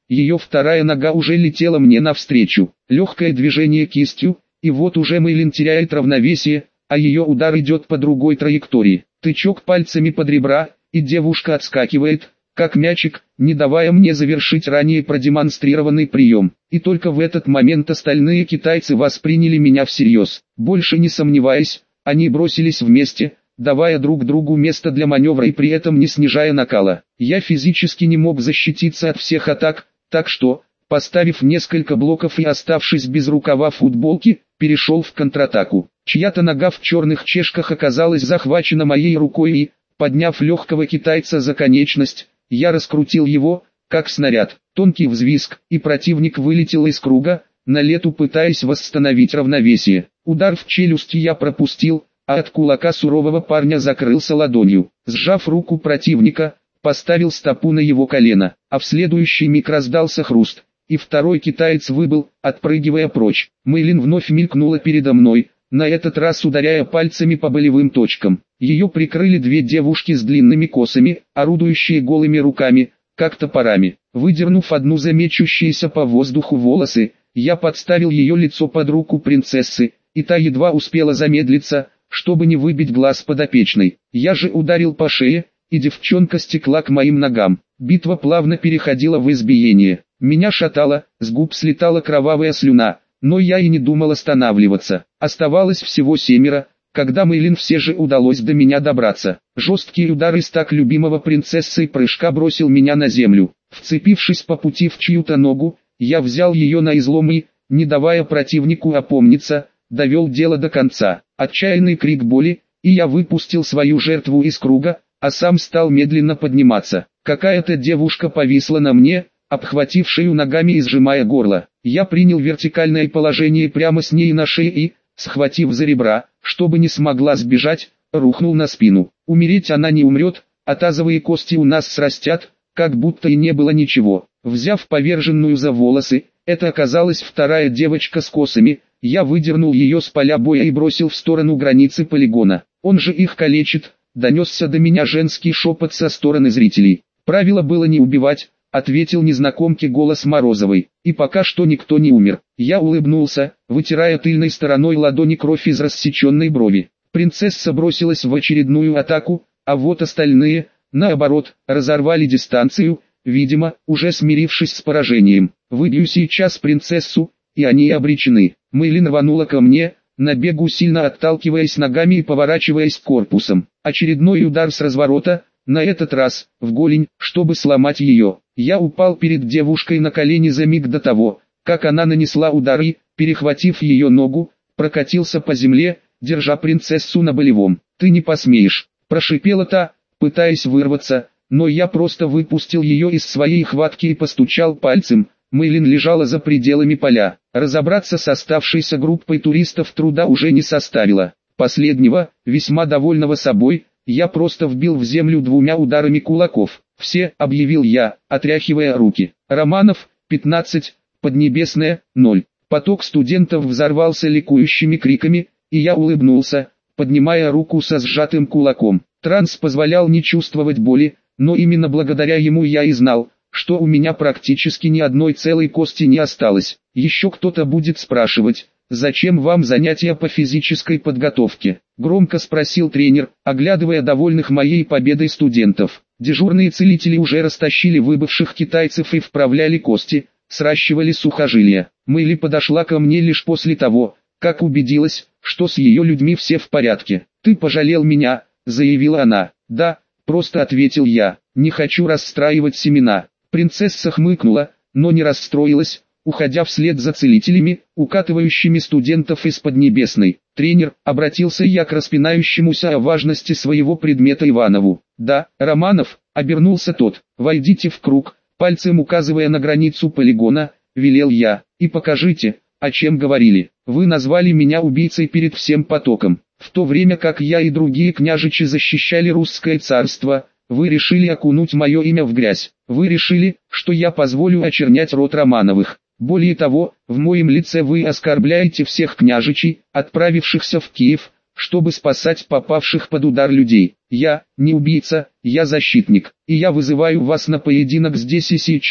ее вторая нога уже летела мне навстречу. Легкое движение кистью, и вот уже Мэйлин теряет равновесие, а ее удар идет по другой траектории. Тычок пальцами под ребра, и девушка отскакивает, как мячик, не давая мне завершить ранее продемонстрированный прием. И только в этот момент остальные китайцы восприняли меня всерьез. Больше не сомневаясь, они бросились вместе, давая друг другу место для маневра и при этом не снижая накала. Я физически не мог защититься от всех атак, так что, поставив несколько блоков и оставшись без рукава футболки, перешел в контратаку. Чья-то нога в черных чешках оказалась захвачена моей рукой и, подняв легкого китайца за конечность, я раскрутил его, как снаряд. Тонкий взвизг, и противник вылетел из круга, на лету пытаясь восстановить равновесие. Удар в челюсть я пропустил, а от кулака сурового парня закрылся ладонью. Сжав руку противника, поставил стопу на его колено, а в следующий миг раздался хруст, и второй китаец выбыл, отпрыгивая прочь. Мэйлин вновь мелькнула передо мной, на этот раз ударяя пальцами по болевым точкам. Ее прикрыли две девушки с длинными косами, орудующие голыми руками, как топорами. Выдернув одну за мечущиеся по воздуху волосы, я подставил ее лицо под руку принцессы, и та едва успела замедлиться, чтобы не выбить глаз подопечной. Я же ударил по шее, и девчонка стекла к моим ногам. Битва плавно переходила в избиение. Меня шатало, с губ слетала кровавая слюна, но я и не думал останавливаться. Оставалось всего семеро, когда Мэйлин все же удалось до меня добраться. Жесткий удар из так любимого принцессой прыжка бросил меня на землю. Вцепившись по пути в чью-то ногу, я взял ее на излом и, не давая противнику опомниться, довел дело до конца. Отчаянный крик боли, и я выпустил свою жертву из круга, а сам стал медленно подниматься. Какая-то девушка повисла на мне, обхватив шею ногами и сжимая горло. Я принял вертикальное положение прямо с ней на шее и, схватив за ребра, чтобы не смогла сбежать, рухнул на спину. Умереть она не умрет, а тазовые кости у нас срастят, как будто и не было ничего. Взяв поверженную за волосы, это оказалась вторая девочка с косами, я выдернул ее с поля боя и бросил в сторону границы полигона. Он же их калечит, донесся до меня женский шепот со стороны зрителей. Правило было не убивать, ответил незнакомке голос Морозовой. И пока что никто не умер. Я улыбнулся, вытирая тыльной стороной ладони кровь из рассеченной брови. Принцесса бросилась в очередную атаку, а вот остальные, наоборот, разорвали дистанцию, видимо, уже смирившись с поражением. Выбью сейчас принцессу, и они обречены. Мэйлин рванула ко мне, на бегу сильно отталкиваясь ногами и поворачиваясь корпусом. Очередной удар с разворота, на этот раз, в голень, чтобы сломать ее. Я упал перед девушкой на колени за миг до того, как она нанесла удар и, перехватив ее ногу, прокатился по земле, держа принцессу на болевом. «Ты не посмеешь», – прошипела та, пытаясь вырваться, но я просто выпустил ее из своей хватки и постучал пальцем. Мэйлин лежала за пределами поля. Разобраться с оставшейся группой туристов труда уже не составило. Последнего, весьма довольного собой, я просто вбил в землю двумя ударами кулаков. «Все», — объявил я, отряхивая руки. Романов, пятнадцать, Поднебесная, ноль. Поток студентов взорвался ликующими криками, и я улыбнулся, поднимая руку со сжатым кулаком. Транс позволял не чувствовать боли, но именно благодаря ему я и знал, что у меня практически ни одной целой кости не осталось. Еще кто-то будет спрашивать, «Зачем вам занятия по физической подготовке?» — громко спросил тренер, оглядывая довольных моей победой студентов. Дежурные целители уже растащили выбывших китайцев и вправляли кости, сращивали сухожилия. Мэйли подошла ко мне лишь после того, как убедилась, что с ее людьми все в порядке. «Ты пожалел меня», — заявила она. «Да», — просто ответил я, — «не хочу расстраивать семена». Принцесса хмыкнула, но не расстроилась, уходя вслед за целителями, укатывающими студентов из Поднебесной. «Тренер», — обратился я к распинающемуся о важности своего предмета Иванову. «Да, Романов», — обернулся тот, — «войдите в круг», пальцем указывая на границу полигона, велел я, — «и покажите, о чем говорили. Вы назвали меня убийцей перед всем потоком. В то время как я и другие княжичи защищали русское царство, вы решили окунуть мое имя в грязь. Вы решили, что я позволю очернять род Романовых. Более того, в моем лице вы оскорбляете всех княжичей, отправившихся в Киев, чтобы спасать попавших под удар людей. Я не убийца, я защитник, и я вызываю вас на поединок здесь и сейчас,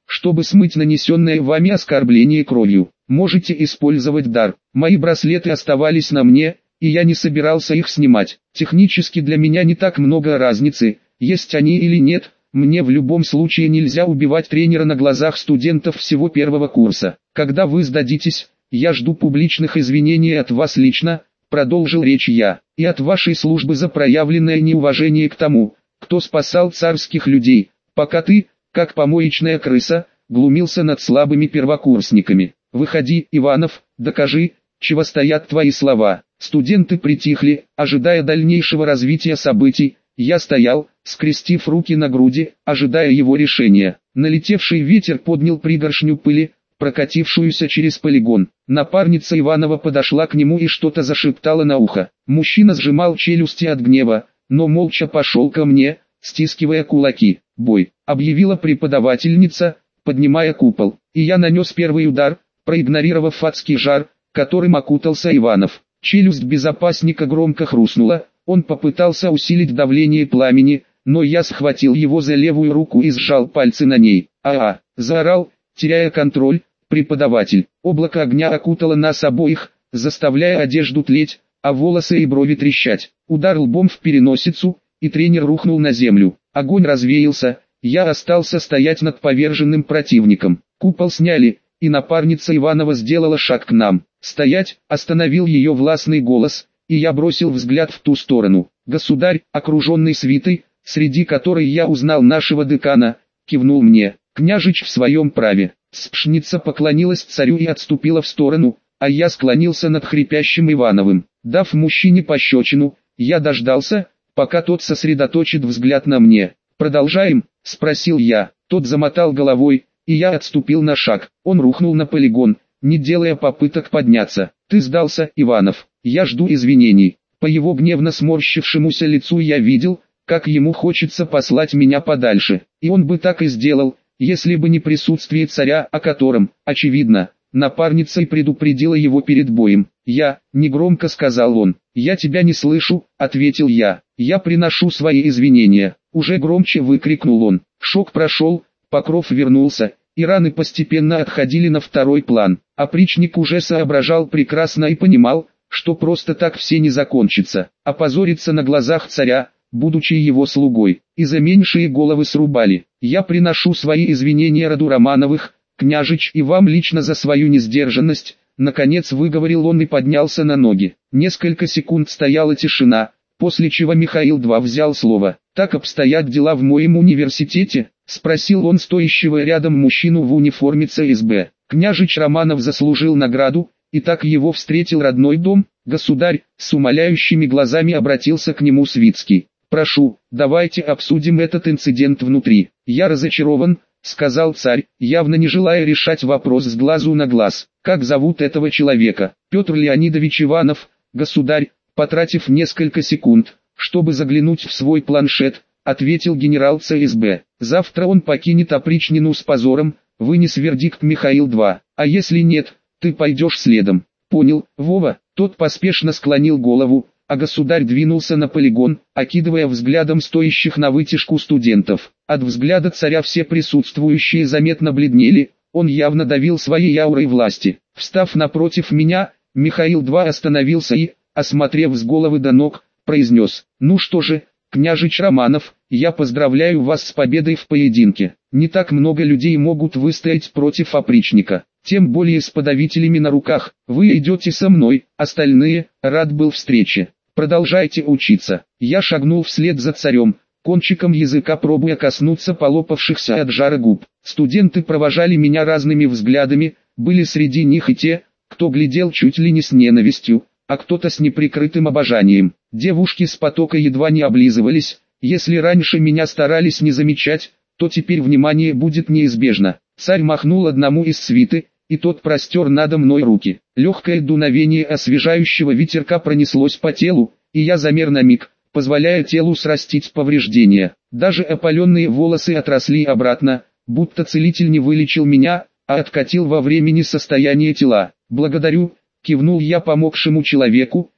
чтобы смыть нанесенное вами оскорбление кровью. Можете использовать дар. Мои браслеты оставались на мне, и я не собирался их снимать. Технически для меня не так много разницы, есть они или нет. Мне в любом случае нельзя убивать тренера на глазах студентов всего первого курса. Когда вы сдадитесь, я жду публичных извинений от вас лично, продолжил речь я, и от вашей службы за проявленное неуважение к тому, кто спасал царских людей, пока ты, как помоечная крыса, глумился над слабыми первокурсниками. Выходи, Иванов, докажи, чего стоят твои слова. Студенты притихли, ожидая дальнейшего развития событий. Я стоял, скрестив руки на груди, ожидая его решения. Налетевший ветер поднял пригоршню пыли, прокатившуюся через полигон. Напарница Иванова подошла к нему и что-то зашептала на ухо. Мужчина сжимал челюсти от гнева, но молча пошел ко мне, стискивая кулаки. «Бой!» — объявила преподавательница, поднимая купол. И я нанес первый удар, проигнорировав адский жар, которым окутался Иванов. Челюсть безопасника громко хрустнула, он попытался усилить давление пламени, но я схватил его за левую руку и сжал пальцы на ней. «А-а!» — заорал, теряя контроль, преподаватель. Облако огня окутало нас обоих, заставляя одежду тлеть, а волосы и брови трещать. Удар лбом в переносицу, и тренер рухнул на землю. Огонь развеялся, я остался стоять над поверженным противником. Купол сняли, и напарница Иванова сделала шаг к нам. «Стоять!» — остановил ее властный голос, и я бросил взгляд в ту сторону. Государь, окруженный свитой, среди которой я узнал нашего декана, кивнул мне. Княжич в своем праве. Спшница поклонилась царю и отступила в сторону, а я склонился над хрипящим Ивановым. Дав мужчине пощечину, я дождался, пока тот сосредоточит взгляд на мне. «Продолжаем?» — спросил я. Тот замотал головой, и я отступил на шаг. Он рухнул на полигон, не делая попыток подняться. «Ты сдался, Иванов. Я жду извинений». По его гневно сморщившемуся лицу я видел, как ему хочется послать меня подальше. И он бы так и сделал, если бы не присутствие царя, о котором, очевидно, напарница и предупредила его перед боем. «Я», — негромко сказал он. «Я тебя не слышу», — ответил я. «Я приношу свои извинения», — уже громче выкрикнул он. Шок прошел, покров вернулся, и раны постепенно отходили на второй план. Опричник уже соображал прекрасно и понимал, что просто так все не закончится. Опозориться на глазах царя, будучи его слугой, и за меньшие головы срубали. «Я приношу свои извинения роду Романовых, княжич, и вам лично за свою несдержанность», наконец выговорил он и поднялся на ноги. Несколько секунд стояла тишина, после чего Михаил-два взял слово. «Так обстоят дела в моем университете?» — спросил он стоящего рядом мужчину в униформе ЦСБ. Княжич Романов заслужил награду, и так его встретил родной дом. «Государь», — с умоляющими глазами обратился к нему Свицкий. «Прошу, давайте обсудим этот инцидент внутри». «Я разочарован», — сказал царь, явно не желая решать вопрос с глазу на глаз. «Как зовут этого человека?» «Петр Леонидович Иванов, государь», потратив несколько секунд, чтобы заглянуть в свой планшет, ответил генерал ЦСБ. «Завтра он покинет опричнину с позором», вынес вердикт Михаил-два. «А если нет, ты пойдешь следом». «Понял, Вова». Тот поспешно склонил голову, а государь двинулся на полигон, окидывая взглядом стоящих на вытяжку студентов. От взгляда царя все присутствующие заметно бледнели, он явно давил своей аурой власти. Встав напротив меня, Михаил-два остановился и, осмотрев с головы до ног, произнес: «Ну что же, княжич Романов, я поздравляю вас с победой в поединке. Не так много людей могут выстоять против опричника, тем более с подавителями на руках. Вы идете со мной, остальные, рад был встрече. Продолжайте учиться». Я шагнул вслед за царем, кончиком языка пробуя коснуться полопавшихся от жара губ. Студенты провожали меня разными взглядами, были среди них и те, кто глядел чуть ли не с ненавистью, а кто-то с неприкрытым обожанием. Девушки с потока едва не облизывались. Если раньше меня старались не замечать, то теперь внимание будет неизбежно. Царь махнул одному из свиты, и тот простер надо мной руки. Легкое дуновение освежающего ветерка пронеслось по телу, и я замер на миг, позволяя телу срастить повреждения. Даже опаленные волосы отросли обратно, будто целитель не вылечил меня, а откатил во времени состояние тела. «Благодарю», — кивнул я помогшему человеку,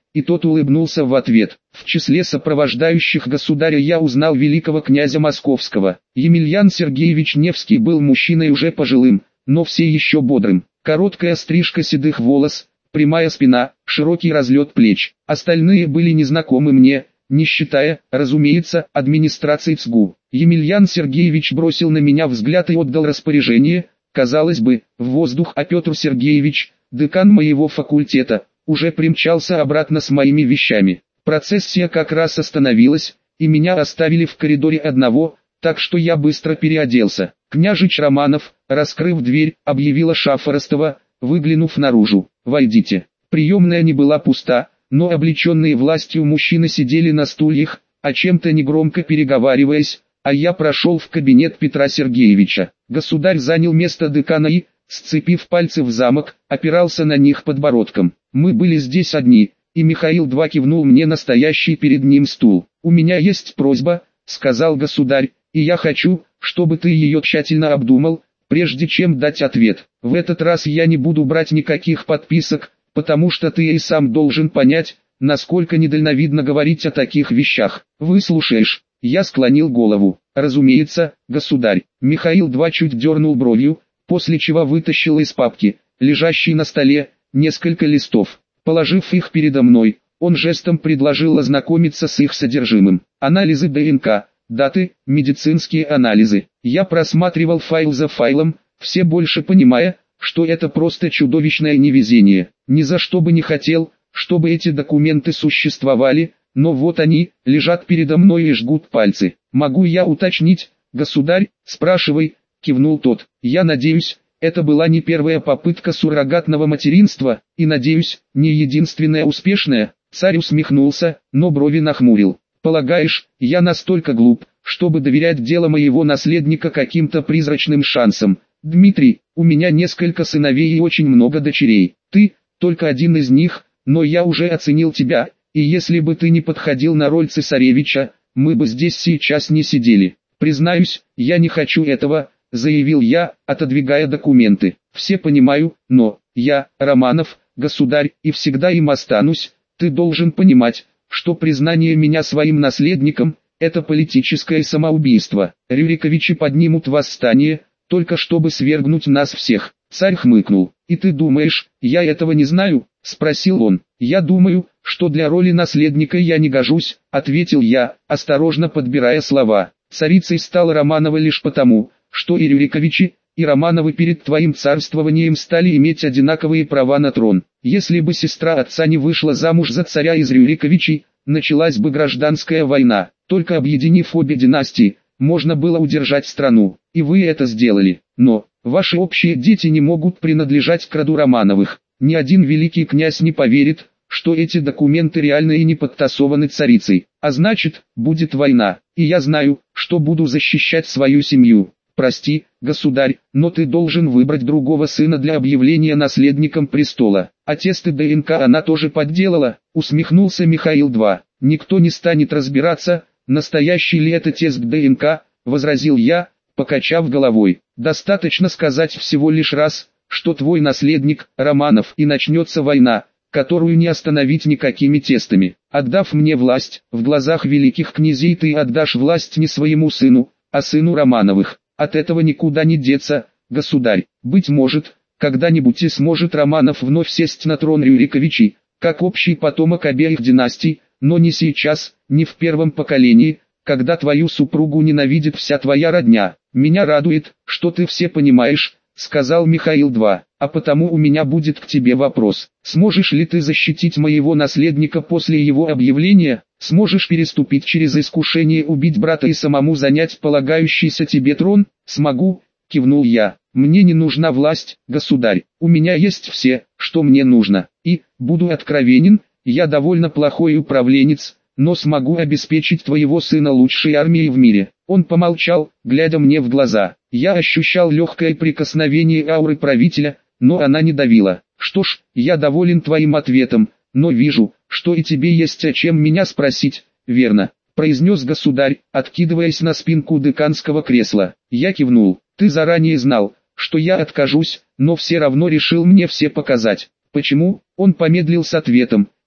и тот улыбнулся в ответ. В числе сопровождающих государя я узнал великого князя Московского. Емельян Сергеевич Невский был мужчиной уже пожилым, но все еще бодрым. Короткая стрижка седых волос, прямая спина, широкий разлет плеч. Остальные были незнакомы мне, не считая, разумеется, администрации ЦГУ. Емельян Сергеевич бросил на меня взгляд и отдал распоряжение, казалось бы, в воздух, а Петр Сергеевич, декан моего факультета, уже примчался обратно с моими вещами. Процессия как раз остановилась, и меня оставили в коридоре одного, так что я быстро переоделся. Княжич Романов, раскрыв дверь, объявила Шафоростова, выглянув наружу: «Войдите». Приемная не была пуста, но облеченные властью мужчины сидели на стульях, о чем-то негромко переговариваясь, а я прошел в кабинет Петра Сергеевича. Государь занял место декана и, сцепив пальцы в замок, опирался на них подбородком. Мы были здесь одни, и Михаил два кивнул мне на стоящий перед ним стул. «У меня есть просьба», — сказал государь, — «и я хочу, чтобы ты ее тщательно обдумал, прежде чем дать ответ. В этот раз я не буду брать никаких подписок, потому что ты и сам должен понять, насколько недальновидно говорить о таких вещах. Выслушаешь?» Я склонил голову. «Разумеется, государь». Михаил два чуть дернул бровью, после чего вытащил из папки, лежащей на столе, несколько листов. Положив их передо мной, он жестом предложил ознакомиться с их содержимым. Анализы ДНК, даты, медицинские анализы. Я просматривал файл за файлом, все больше понимая, что это просто чудовищное невезение. Ни за что бы не хотел, чтобы эти документы существовали, но вот они, лежат передо мной и жгут пальцы. «Могу я уточнить, государь?» «Спрашивай», — кивнул тот. «Я надеюсь, это была не первая попытка суррогатного материнства, и, надеюсь, не единственная успешная?» Царь усмехнулся, но брови нахмурил. «Полагаешь, я настолько глуп, чтобы доверять дело моего наследника каким-то призрачным шансам? Дмитрий, у меня несколько сыновей и очень много дочерей. Ты, только один из них, но я уже оценил тебя, и если бы ты не подходил на роль цесаревича, мы бы здесь сейчас не сидели. Признаюсь, я не хочу этого», — заявил я, отодвигая документы. «Все понимаю, но я, Романов, государь, и всегда им останусь. Ты должен понимать, что признание меня своим наследником — это политическое самоубийство. Рюриковичи поднимут восстание, только чтобы свергнуть нас всех». Царь хмыкнул. «И ты думаешь, я этого не знаю?» — спросил он. «Я думаю, что для роли наследника я не гожусь», — ответил я, осторожно подбирая слова. «Царицей стала Романова лишь потому, что и Рюриковичи, и Романовы перед твоим царствованием стали иметь одинаковые права на трон. Если бы сестра отца не вышла замуж за царя из Рюриковичей, началась бы гражданская война. Только объединив обе династии, можно было удержать страну, и вы это сделали. Но ваши общие дети не могут принадлежать к роду Романовых. Ни один великий князь не поверит, что эти документы реальны и не подтасованы царицей. А значит, будет война, и я знаю, что буду защищать свою семью. Прости, государь, но ты должен выбрать другого сына для объявления наследником престола». «А тесты ДНК она тоже подделала», — усмехнулся Михаил два. «Никто не станет разбираться, настоящий ли это тест ДНК», — возразил я, покачав головой. «Достаточно сказать всего лишь раз, что твой наследник, Романов, и начнется война, которую не остановить никакими тестами. Отдав мне власть, в глазах великих князей ты отдашь власть не своему сыну, а сыну Романовых. От этого никуда не деться, государь. Быть может, когда-нибудь и сможет Романов вновь сесть на трон Рюриковичей, как общий потомок обеих династий, но не сейчас, не в первом поколении, когда твою супругу ненавидит вся твоя родня. Меня радует, что ты все понимаешь», — сказал Михаил два. «А потому у меня будет к тебе вопрос. Сможешь ли ты защитить моего наследника после его объявления? Сможешь переступить через искушение убить брата и самому занять полагающийся тебе трон?» «Смогу», — кивнул я. «Мне не нужна власть, государь. У меня есть все, что мне нужно. И, буду откровенен, я довольно плохой управленец, но смогу обеспечить твоего сына лучшей армией в мире». Он помолчал, глядя мне в глаза. Я ощущал легкое прикосновение ауры правителя, но она не давила. «Что ж, я доволен твоим ответом, но вижу, что и тебе есть о чем меня спросить, верно?» — произнес государь, откидываясь на спинку деканского кресла. Я кивнул. «Ты заранее знал, что я откажусь, но все равно решил мне все показать». «Почему?» — он помедлил с ответом.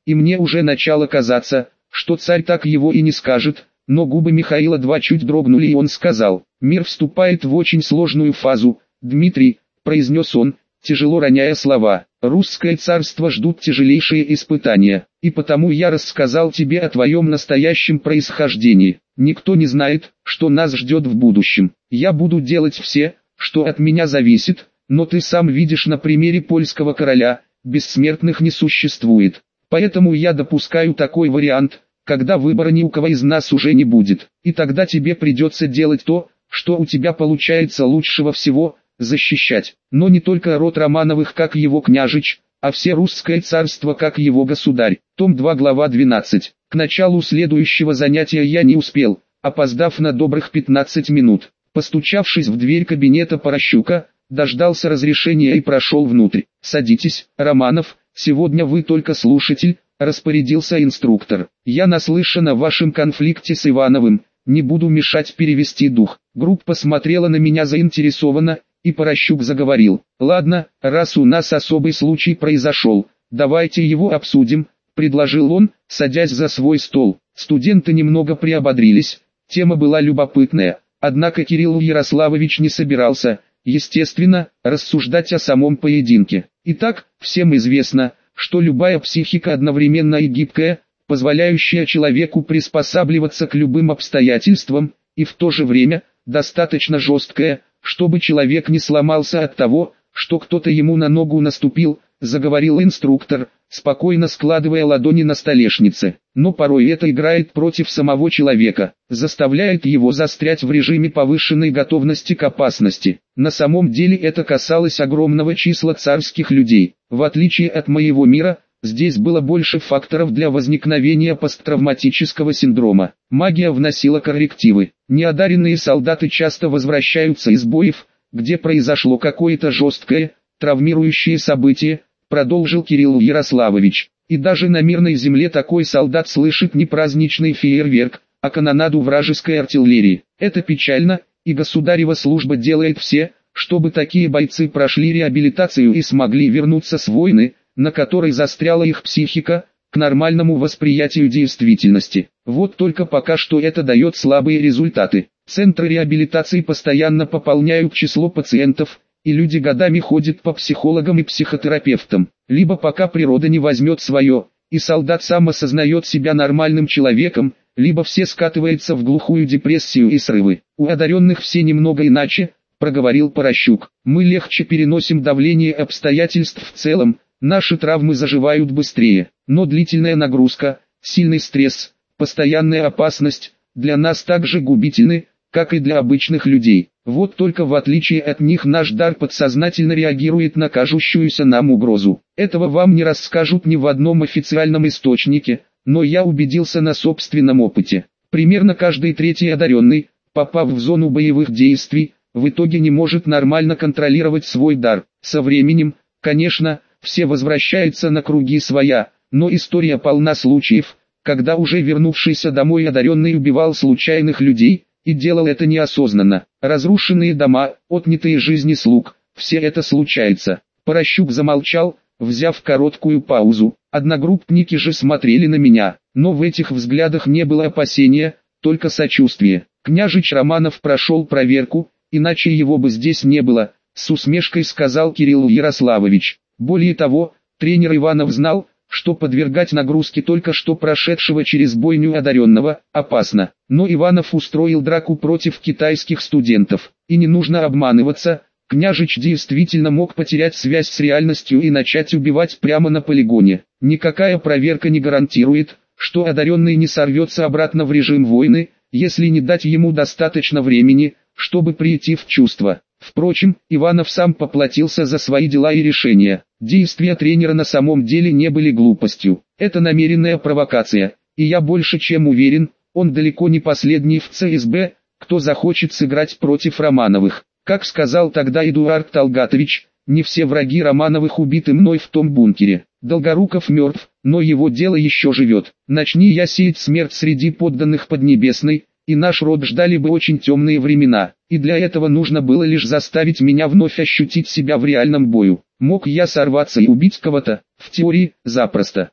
и мне уже начало казаться, что царь так его и не скажет, но губы Михаила два чуть дрогнули, и он сказал: «Мир вступает в очень сложную фазу, Дмитрий», — произнес он, тяжело роняя слова. «Русское царство ждут тяжелейшие испытания, и потому я рассказал тебе о твоем настоящем происхождении. Никто не знает, что нас ждет в будущем. Я буду делать все, что от меня зависит, но ты сам видишь на примере польского короля, бессмертных не существует. Поэтому я допускаю такой вариант, когда выбора ни у кого из нас уже не будет, и тогда тебе придется делать то, что у тебя получается лучшего всего – защищать, но не только род Романовых как его княжич, а все русское царство как его государь». Том два, глава двенадцать. К началу следующего занятия я не успел, опоздав на добрых пятнадцать минут. Постучавшись в дверь кабинета Порощука, дождался разрешения и прошел внутрь. «Садитесь, Романов, сегодня вы только слушатель», — распорядился инструктор. «Я наслышан о вашем конфликте с Ивановым, не буду мешать перевести дух». Группа смотрела на меня заинтересованно, и Порощук заговорил: «Ладно, раз у нас особый случай произошел, давайте его обсудим», — предложил он, садясь за свой стол. Студенты немного приободрились, тема была любопытная, однако Кирилл Ярославович не собирался, естественно, рассуждать о самом поединке. Итак, всем известно, что любая психика одновременно и гибкая, позволяющая человеку приспосабливаться к любым обстоятельствам, и в то же время, достаточно жесткая, чтобы человек не сломался от того, что кто-то ему на ногу наступил, заговорил инструктор, спокойно складывая ладони на столешнице. Но порой это играет против самого человека, заставляет его застрять в режиме повышенной готовности к опасности. На самом деле это касалось огромного числа царских людей. В отличие от моего мира, здесь было больше факторов для возникновения посттравматического синдрома. Магия вносила коррективы. Неодаренные солдаты часто возвращаются из боев, где произошло какое-то жесткое, травмирующее событие, продолжил Кирилл Ярославович. И даже на мирной земле такой солдат слышит не праздничный фейерверк, а канонаду вражеской артиллерии. Это печально, и государева служба делает все, чтобы такие бойцы прошли реабилитацию и смогли вернуться с войны, на которой застряла их психика, к нормальному восприятию действительности. Вот только пока что это дает слабые результаты. Центры реабилитации постоянно пополняют число пациентов, и люди годами ходят по психологам и психотерапевтам. Либо пока природа не возьмет свое, и солдат сам осознает себя нормальным человеком, либо все скатывается в глухую депрессию и срывы. У одаренных все немного иначе, проговорил Порощук. Мы легче переносим давление обстоятельств в целом, наши травмы заживают быстрее, но длительная нагрузка, сильный стресс, постоянная опасность, для нас так же губительны, как и для обычных людей. Вот только в отличие от них наш дар подсознательно реагирует на кажущуюся нам угрозу. Этого вам не расскажут ни в одном официальном источнике, но я убедился на собственном опыте. Примерно каждый третий одаренный, попав в зону боевых действий, в итоге не может нормально контролировать свой дар. Со временем, конечно, все возвращаются на круги своя, но история полна случаев, когда уже вернувшийся домой одаренный убивал случайных людей, и делал это неосознанно. Разрушенные дома, отнятые жизни слуг, все это случается. Порощук замолчал, взяв короткую паузу. Одногруппники же смотрели на меня, но в этих взглядах не было опасения, только сочувствие. Княжич Романов прошел проверку, иначе его бы здесь не было, с усмешкой сказал Кирилл Ярославович. Более того, тренер Иванов знал, что подвергать нагрузке только что прошедшего через бойню одаренного опасно. Но Иванов устроил драку против китайских студентов. И не нужно обманываться, княжич действительно мог потерять связь с реальностью и начать убивать прямо на полигоне. Никакая проверка не гарантирует, что одаренный не сорвется обратно в режим войны, если не дать ему достаточно времени, чтобы прийти в чувство. Впрочем, Иванов сам поплатился за свои дела и решения. Действия тренера на самом деле не были глупостью. Это намеренная провокация, и я больше чем уверен, он далеко не последний в ЦСБ, кто захочет сыграть против Романовых. Как сказал тогда Эдуард Талгатович, не все враги Романовых убиты мной в том бункере. Долгоруков мертв, но его дело еще живет. Начни я сеять смерть среди подданных Поднебесной, и наш род ждали бы очень темные времена, и для этого нужно было лишь заставить меня вновь ощутить себя в реальном бою. Мог я сорваться и убить кого-то? В теории, запросто.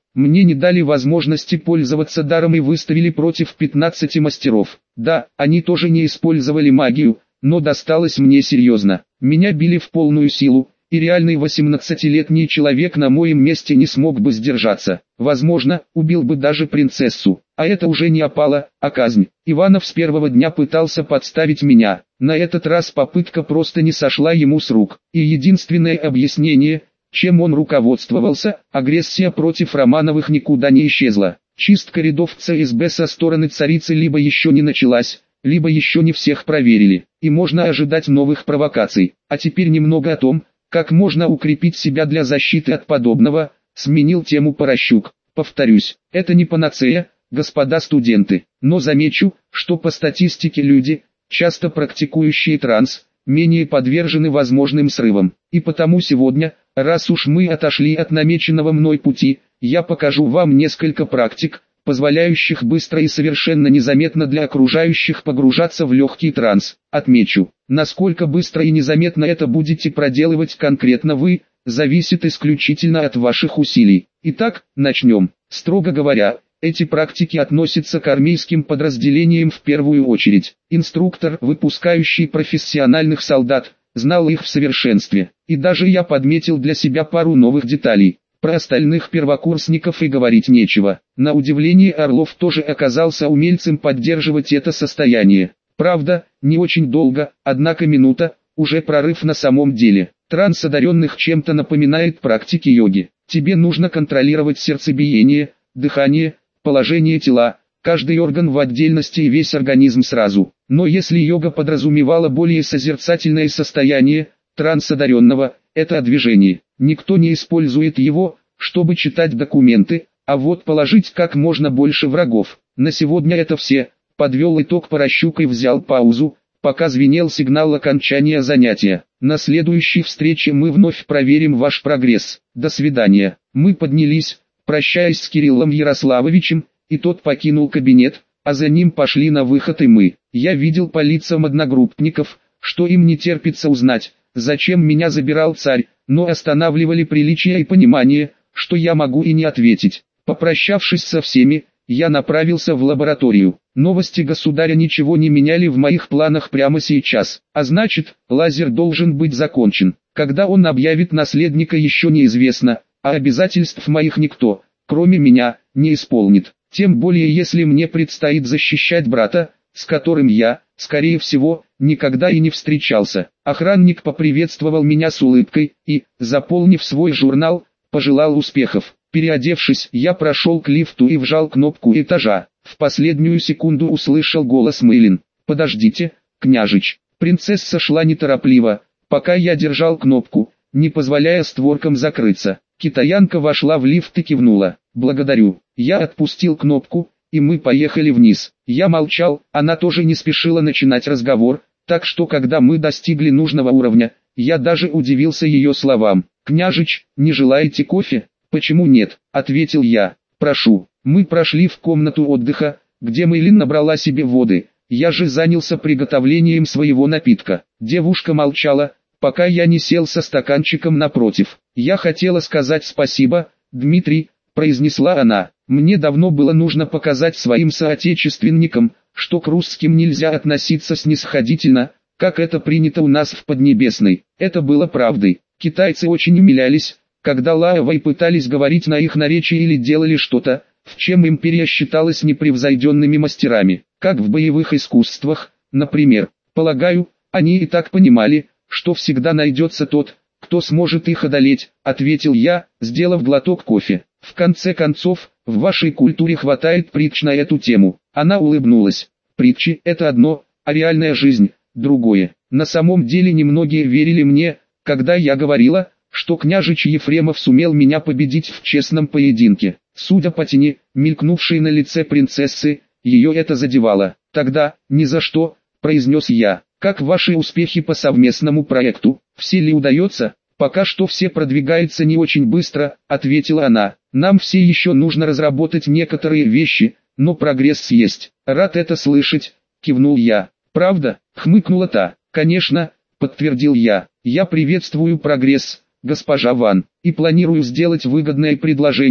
Мне не дали возможности пользоваться даром и выставили против пятнадцати мастеров. Да, они тоже не использовали магию, но досталось мне серьезно. Меня били в полную силу, и реальный восемнадцатилетний человек на моем месте не смог бы сдержаться. Возможно, убил бы даже принцессу. А это уже не опала, а казнь. Иванов с первого дня пытался подставить меня. На этот раз попытка просто не сошла ему с рук. И единственное объяснение, чем он руководствовался, агрессия против Романовых никуда не исчезла. Чистка рядов ЦСБ со стороны царицы либо еще не началась, либо еще не всех проверили, и можно ожидать новых провокаций. А теперь немного о том, как можно укрепить себя для защиты от подобного, сменил тему Порощук. Повторюсь, это не панацея, господа студенты, но замечу, что по статистике люди, часто практикующие транс, менее подвержены возможным срывам. И потому сегодня, раз уж мы отошли от намеченного мной пути, я покажу вам несколько практик, позволяющих быстро и совершенно незаметно для окружающих погружаться в легкий транс. Отмечу, насколько быстро и незаметно это будете проделывать конкретно вы, зависит исключительно от ваших усилий. Итак, начнем. Строго говоря, эти практики относятся к армейским подразделениям в первую очередь. Инструктор, выпускающий профессиональных солдат, знал их в совершенстве. И даже я подметил для себя пару новых деталей. Про остальных первокурсников и говорить нечего. На удивление Орлов тоже оказался умельцем поддерживать это состояние. Правда, не очень долго, однако минута, уже прорыв на самом деле. Транс одаренных чем-то напоминает практики йоги. Тебе нужно контролировать сердцебиение, дыхание, положение тела, каждый орган в отдельности и весь организм сразу. Но если йога подразумевала более созерцательное состояние, транс одаренного – это о движении. Никто не использует его, чтобы читать документы, а вот положить как можно больше врагов. На сегодня это все. Подвел итог Порощук и взял паузу, пока звенел сигнал окончания занятия. На следующей встрече мы вновь проверим ваш прогресс. До свидания. Мы поднялись, прощаясь с Кириллом Ярославовичем, и тот покинул кабинет, а за ним пошли на выход и мы. Я видел по лицам одногруппников, что им не терпится узнать, зачем меня забирал царь, но останавливали приличие и понимание, что я могу и не ответить. Попрощавшись со всеми, я направился в лабораторию. Новости государя ничего не меняли в моих планах прямо сейчас, а значит, лазер должен быть закончен. Когда он объявит наследника, еще неизвестно, а обязательств моих никто, кроме меня, не исполнит. Тем более если мне предстоит защищать брата, с которым я, скорее всего, никогда и не встречался. Охранник поприветствовал меня с улыбкой и, заполнив свой журнал, пожелал успехов. Переодевшись, я прошел к лифту и вжал кнопку этажа. В последнюю секунду услышал голос Мейлин. «Подождите, княжич». Принцесса шла неторопливо, пока я держал кнопку, не позволяя створкам закрыться. Китаянка вошла в лифт и кивнула. «Благодарю». Я отпустил кнопку, и мы поехали вниз. Я молчал, она тоже не спешила начинать разговор, так что когда мы достигли нужного уровня, я даже удивился ее словам. «Княжич, не желаете кофе?» «Почему нет?» – ответил я. «Прошу». Мы прошли в комнату отдыха, где Мейлин набрала себе воды. Я же занялся приготовлением своего напитка. Девушка молчала, пока я не сел со стаканчиком напротив. «Я хотела сказать спасибо, Дмитрий», – произнесла она. «Мне давно было нужно показать своим соотечественникам, что к русским нельзя относиться снисходительно, как это принято у нас в Поднебесной». Это было правдой. Китайцы очень умилялись, когда лаовай пытались говорить на их наречии или делали что-то, в чем империя считалась непревзойденными мастерами, как в боевых искусствах, например. Полагаю, они и так понимали, что всегда найдется тот, кто сможет их одолеть, ответил я, сделав глоток кофе. В конце концов, в вашей культуре хватает притч на эту тему. Она улыбнулась. Притчи – это одно, а реальная жизнь – другое. На самом деле немногие верили мне, когда я говорила, что княжич Ефремов сумел меня победить в честном поединке. Судя по тени, мелькнувшей на лице принцессы, ее это задевало. «Тогда, ни за что», – произнес я. «Как ваши успехи по совместному проекту? Все ли удается?» «Пока что все продвигается не очень быстро», – ответила она. «Нам все еще нужно разработать некоторые вещи, но прогресс есть». «Рад это слышать», – кивнул я. «Правда?» – хмыкнула та. «Конечно», – подтвердил я. «Я приветствую прогресс, госпожа Ван, и планирую сделать выгодное предложение,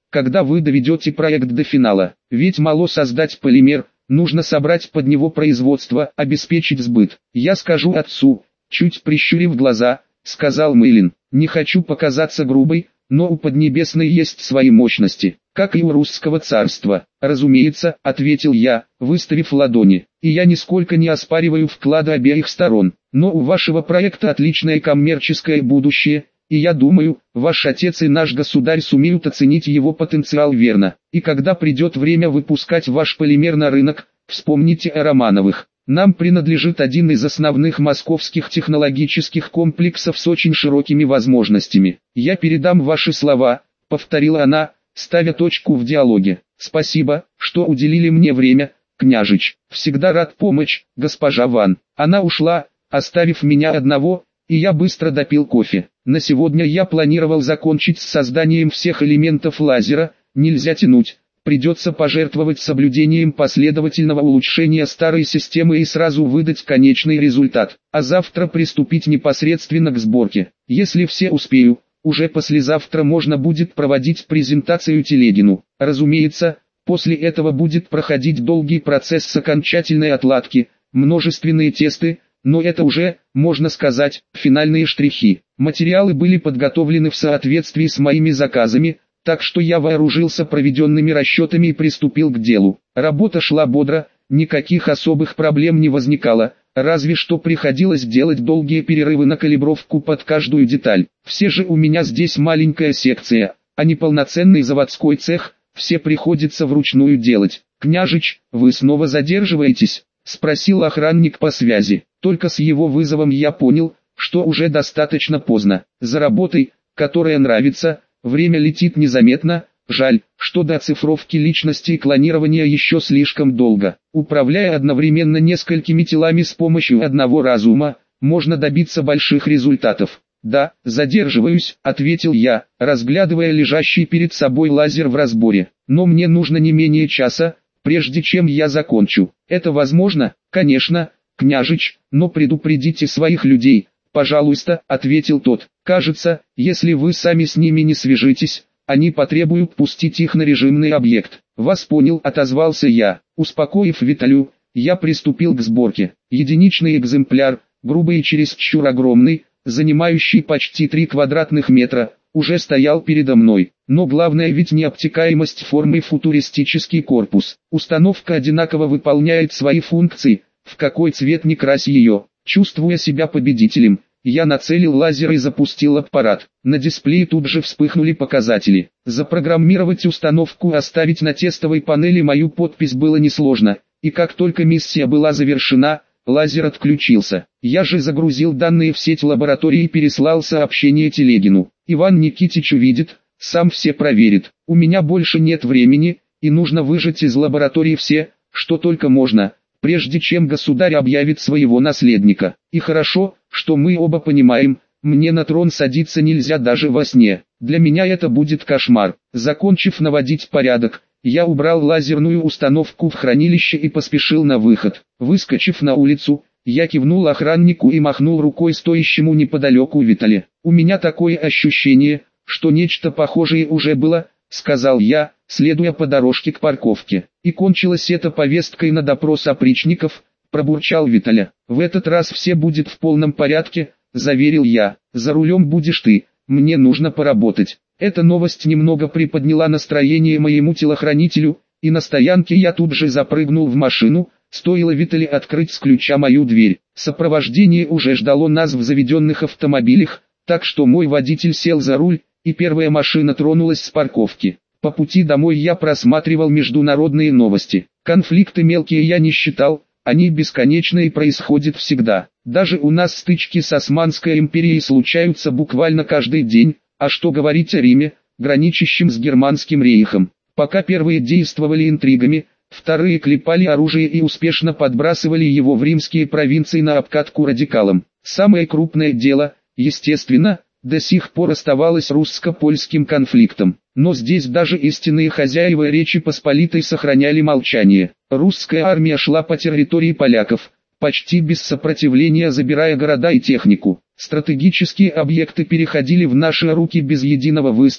когда вы доведете проект до финала. Ведь мало создать полимер, нужно собрать под него производство, обеспечить сбыт. Я скажу отцу, чуть прищурив глаза, сказал Мейлин. Не хочу показаться грубой, но у Поднебесной есть свои мощности, как и у русского царства. Разумеется, ответил я, выставив ладони. И я нисколько не оспариваю вклада обеих сторон. Но у вашего проекта отличное коммерческое будущее, и я думаю, ваш отец и наш государь сумеют оценить его потенциал верно. И когда придет время выпускать ваш полимер на рынок, вспомните о Романовых. Нам принадлежит один из основных московских технологических комплексов с очень широкими возможностями. Я передам ваши слова, повторила она, ставя точку в диалоге. Спасибо, что уделили мне время, княжич. Всегда рад помочь, госпожа Ван. Она ушла, оставив меня одного, и я быстро допил кофе. На сегодня я планировал закончить с созданием всех элементов лазера, нельзя тянуть. Придется пожертвовать соблюдением последовательного улучшения старой системы и сразу выдать конечный результат, а завтра приступить непосредственно к сборке. Если все успею, уже послезавтра можно будет проводить презентацию Телегину. Разумеется, после этого будет проходить долгий процесс окончательной отладки, множественные тесты, но это уже, можно сказать, финальные штрихи. Материалы были подготовлены в соответствии с моими заказами, так что я вооружился проведенными расчетами и приступил к делу. Работа шла бодро, никаких особых проблем не возникало, разве что приходилось делать долгие перерывы на калибровку под каждую деталь. Все же у меня здесь маленькая секция, а не полноценный заводской цех, все приходится вручную делать. «Княжич, вы снова задерживаетесь?» – спросил охранник по связи. Только с его вызовом я понял, что уже достаточно поздно. За работой, которая нравится, время летит незаметно, жаль, что до оцифровки личности и клонирования еще слишком долго. Управляя одновременно несколькими телами с помощью одного разума, можно добиться больших результатов. «Да, задерживаюсь», — ответил я, разглядывая лежащий перед собой лазер в разборе. «Но мне нужно не менее часа, прежде чем я закончу». «Это возможно?» «Конечно, княжич, но предупредите своих людей». «Пожалуйста», — ответил тот. «Кажется, если вы сами с ними не свяжетесь, они потребуют пустить их на режимный объект». «Вас понял», — отозвался я. Успокоив Виталю, я приступил к сборке. Единичный экземпляр, грубый и чересчур огромный, занимающий почти три квадратных метра, уже стоял передо мной. Но главное ведь не обтекаемость формы и футуристический корпус. Установка одинаково выполняет свои функции, в какой цвет ни крась ее. Чувствуя себя победителем, я нацелил лазер и запустил аппарат. На дисплее тут же вспыхнули показатели. Запрограммировать установку и оставить на тестовой панели мою подпись было несложно, и как только миссия была завершена, лазер отключился. Я же загрузил данные в сеть лаборатории и переслал сообщение Телегину. «Иван Никитич увидит, сам все проверит. У меня больше нет времени, и нужно выжать из лаборатории все, что только можно, прежде чем государь объявит своего наследника. И хорошо, что мы оба понимаем, мне на трон садиться нельзя даже во сне. Для меня это будет кошмар». Закончив наводить порядок, я убрал лазерную установку в хранилище и поспешил на выход. Выскочив на улицу, я кивнул охраннику и махнул рукой стоящему неподалеку Витале. «У меня такое ощущение, что нечто похожее уже было», — сказал я, следуя по дорожке к парковке. «И кончилось это повесткой на допрос опричников», — пробурчал Виталя. «В этот раз все будет в полном порядке», — заверил я. «За рулем будешь ты, мне нужно поработать». Эта новость немного приподняла настроение моему телохранителю, и на стоянке я тут же запрыгнул в машину, стоило Витале открыть с ключа мою дверь. Сопровождение уже ждало нас в заведенных автомобилях, так что мой водитель сел за руль, и первая машина тронулась с парковки. По пути домой я просматривал международные новости. Конфликты мелкие я не считал, они бесконечны и происходят всегда. Даже у нас стычки с Османской империей случаются буквально каждый день, а что говорить о Риме, граничащем с Германским рейхом. Пока первые действовали интригами, вторые клепали оружие и успешно подбрасывали его в римские провинции на обкатку радикалам. Самое крупное дело, естественно, до сих пор оставалось русско-польским конфликтом. Но здесь даже истинные хозяева Речи Посполитой сохраняли молчание. Русская армия шла по территории поляков, почти без сопротивления забирая города и технику. Стратегические объекты переходили в наши руки без единого выстрела,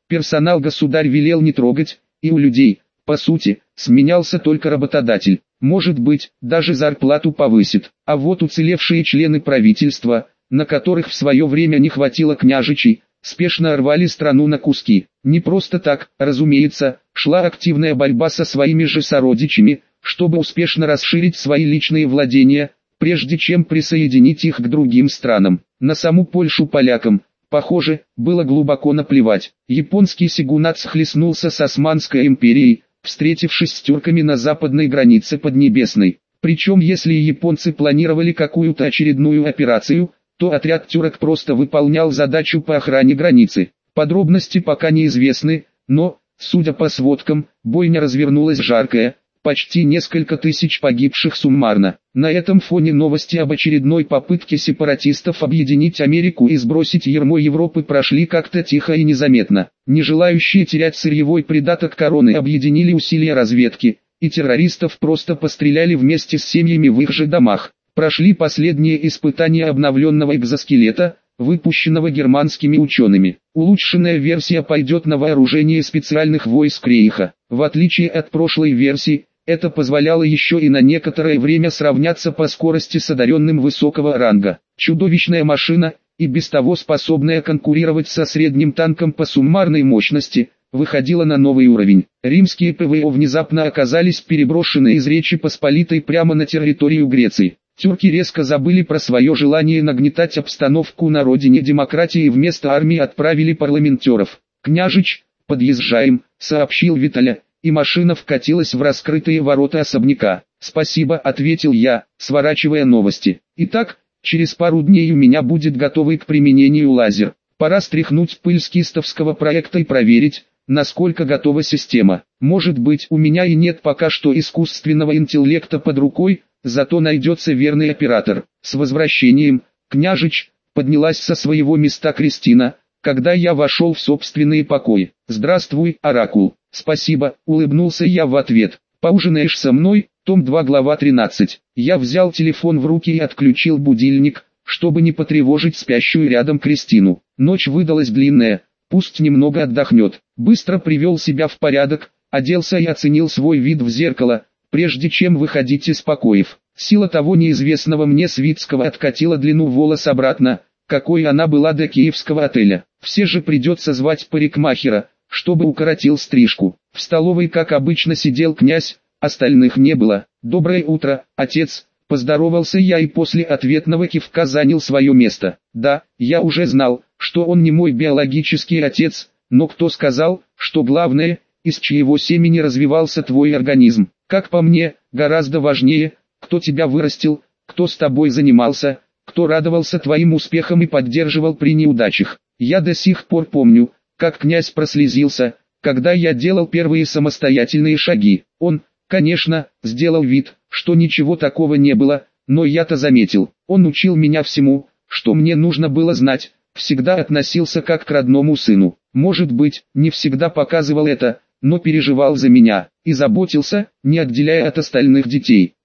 Персонал государь велел не трогать, и у людей, по сути, сменялся только работодатель. Может быть, даже зарплату повысит. А вот уцелевшие члены правительства, на которых в свое время не хватило княжичей, спешно рвали страну на куски. Не просто так, разумеется, шла активная борьба со своими же сородичами, чтобы успешно расширить свои личные владения, прежде чем присоединить их к другим странам. На саму Польшу полякам, похоже, было глубоко наплевать. Японский сёгунат схлестнулся с Османской империей, встретившись с тюрками на западной границе Поднебесной. Причем если японцы планировали какую-то очередную операцию, то отряд тюрок просто выполнял задачу по охране границы. Подробности пока неизвестны, но, судя по сводкам, бойня развернулась жаркая, почти несколько тысяч погибших суммарно. На этом фоне новости об очередной попытке сепаратистов объединить Америку и сбросить ярмо Европы прошли как-то тихо и незаметно. Не желающие терять сырьевой придаток короны объединили усилия разведки, и террористов просто постреляли вместе с семьями в их же домах. Прошли последние испытания обновленного экзоскелета, выпущенного германскими учеными. Улучшенная версия пойдет на вооружение специальных войск Рейха. В отличие от прошлой версии, это позволяло еще и на некоторое время сравняться по скорости с одаренным высокого ранга. Чудовищная машина, и без того способная конкурировать со средним танком по суммарной мощности, выходила на новый уровень. Римские ПВО внезапно оказались переброшены из Речи Посполитой прямо на территорию Греции. Тюрки резко забыли про свое желание нагнетать обстановку на родине демократии и вместо армии отправили парламентеров. «Княжич, подъезжаем», — сообщил Виталя, и машина вкатилась в раскрытые ворота особняка. «Спасибо», — ответил я, сворачивая новости. «Итак, через пару дней у меня будет готовый к применению лазер. Пора стряхнуть пыль с кистовского проекта и проверить, насколько готова система. Может быть, у меня и нет пока что искусственного интеллекта под рукой, зато найдется верный оператор». «С возвращением, княжич», — поднялась со своего места Кристина, когда я вошел в собственные покои. «Здравствуй, Оракул». «Спасибо», — улыбнулся я в ответ. «Поужинаешь со мной?» Том два глава тринадцать. Я взял телефон в руки и отключил будильник, чтобы не потревожить спящую рядом Кристину. Ночь выдалась длинная, пусть немного отдохнет. Быстро привел себя в порядок, оделся и оценил свой вид в зеркало, прежде чем выходить из покоев. Сила того неизвестного мне Свицкого откатила длину волос обратно, какой она была до киевского отеля. Все же придется звать парикмахера, чтобы укоротил стрижку. В столовой, как обычно, сидел князь, остальных не было. «Доброе утро, отец», — поздоровался я и после ответного кивка занял свое место. Да, я уже знал, что он не мой биологический отец, но кто сказал, что главное, из чьего семени развивался твой организм? Как по мне, гораздо важнее, кто тебя вырастил, кто с тобой занимался, кто радовался твоим успехам и поддерживал при неудачах. Я до сих пор помню, как князь прослезился, когда я делал первые самостоятельные шаги. Он, конечно, сделал вид, что ничего такого не было, но я-то заметил. Он учил меня всему, что мне нужно было знать, всегда относился как к родному сыну. Может быть, не всегда показывал это, но переживал за меня и заботился, не отделяя от остальных детей.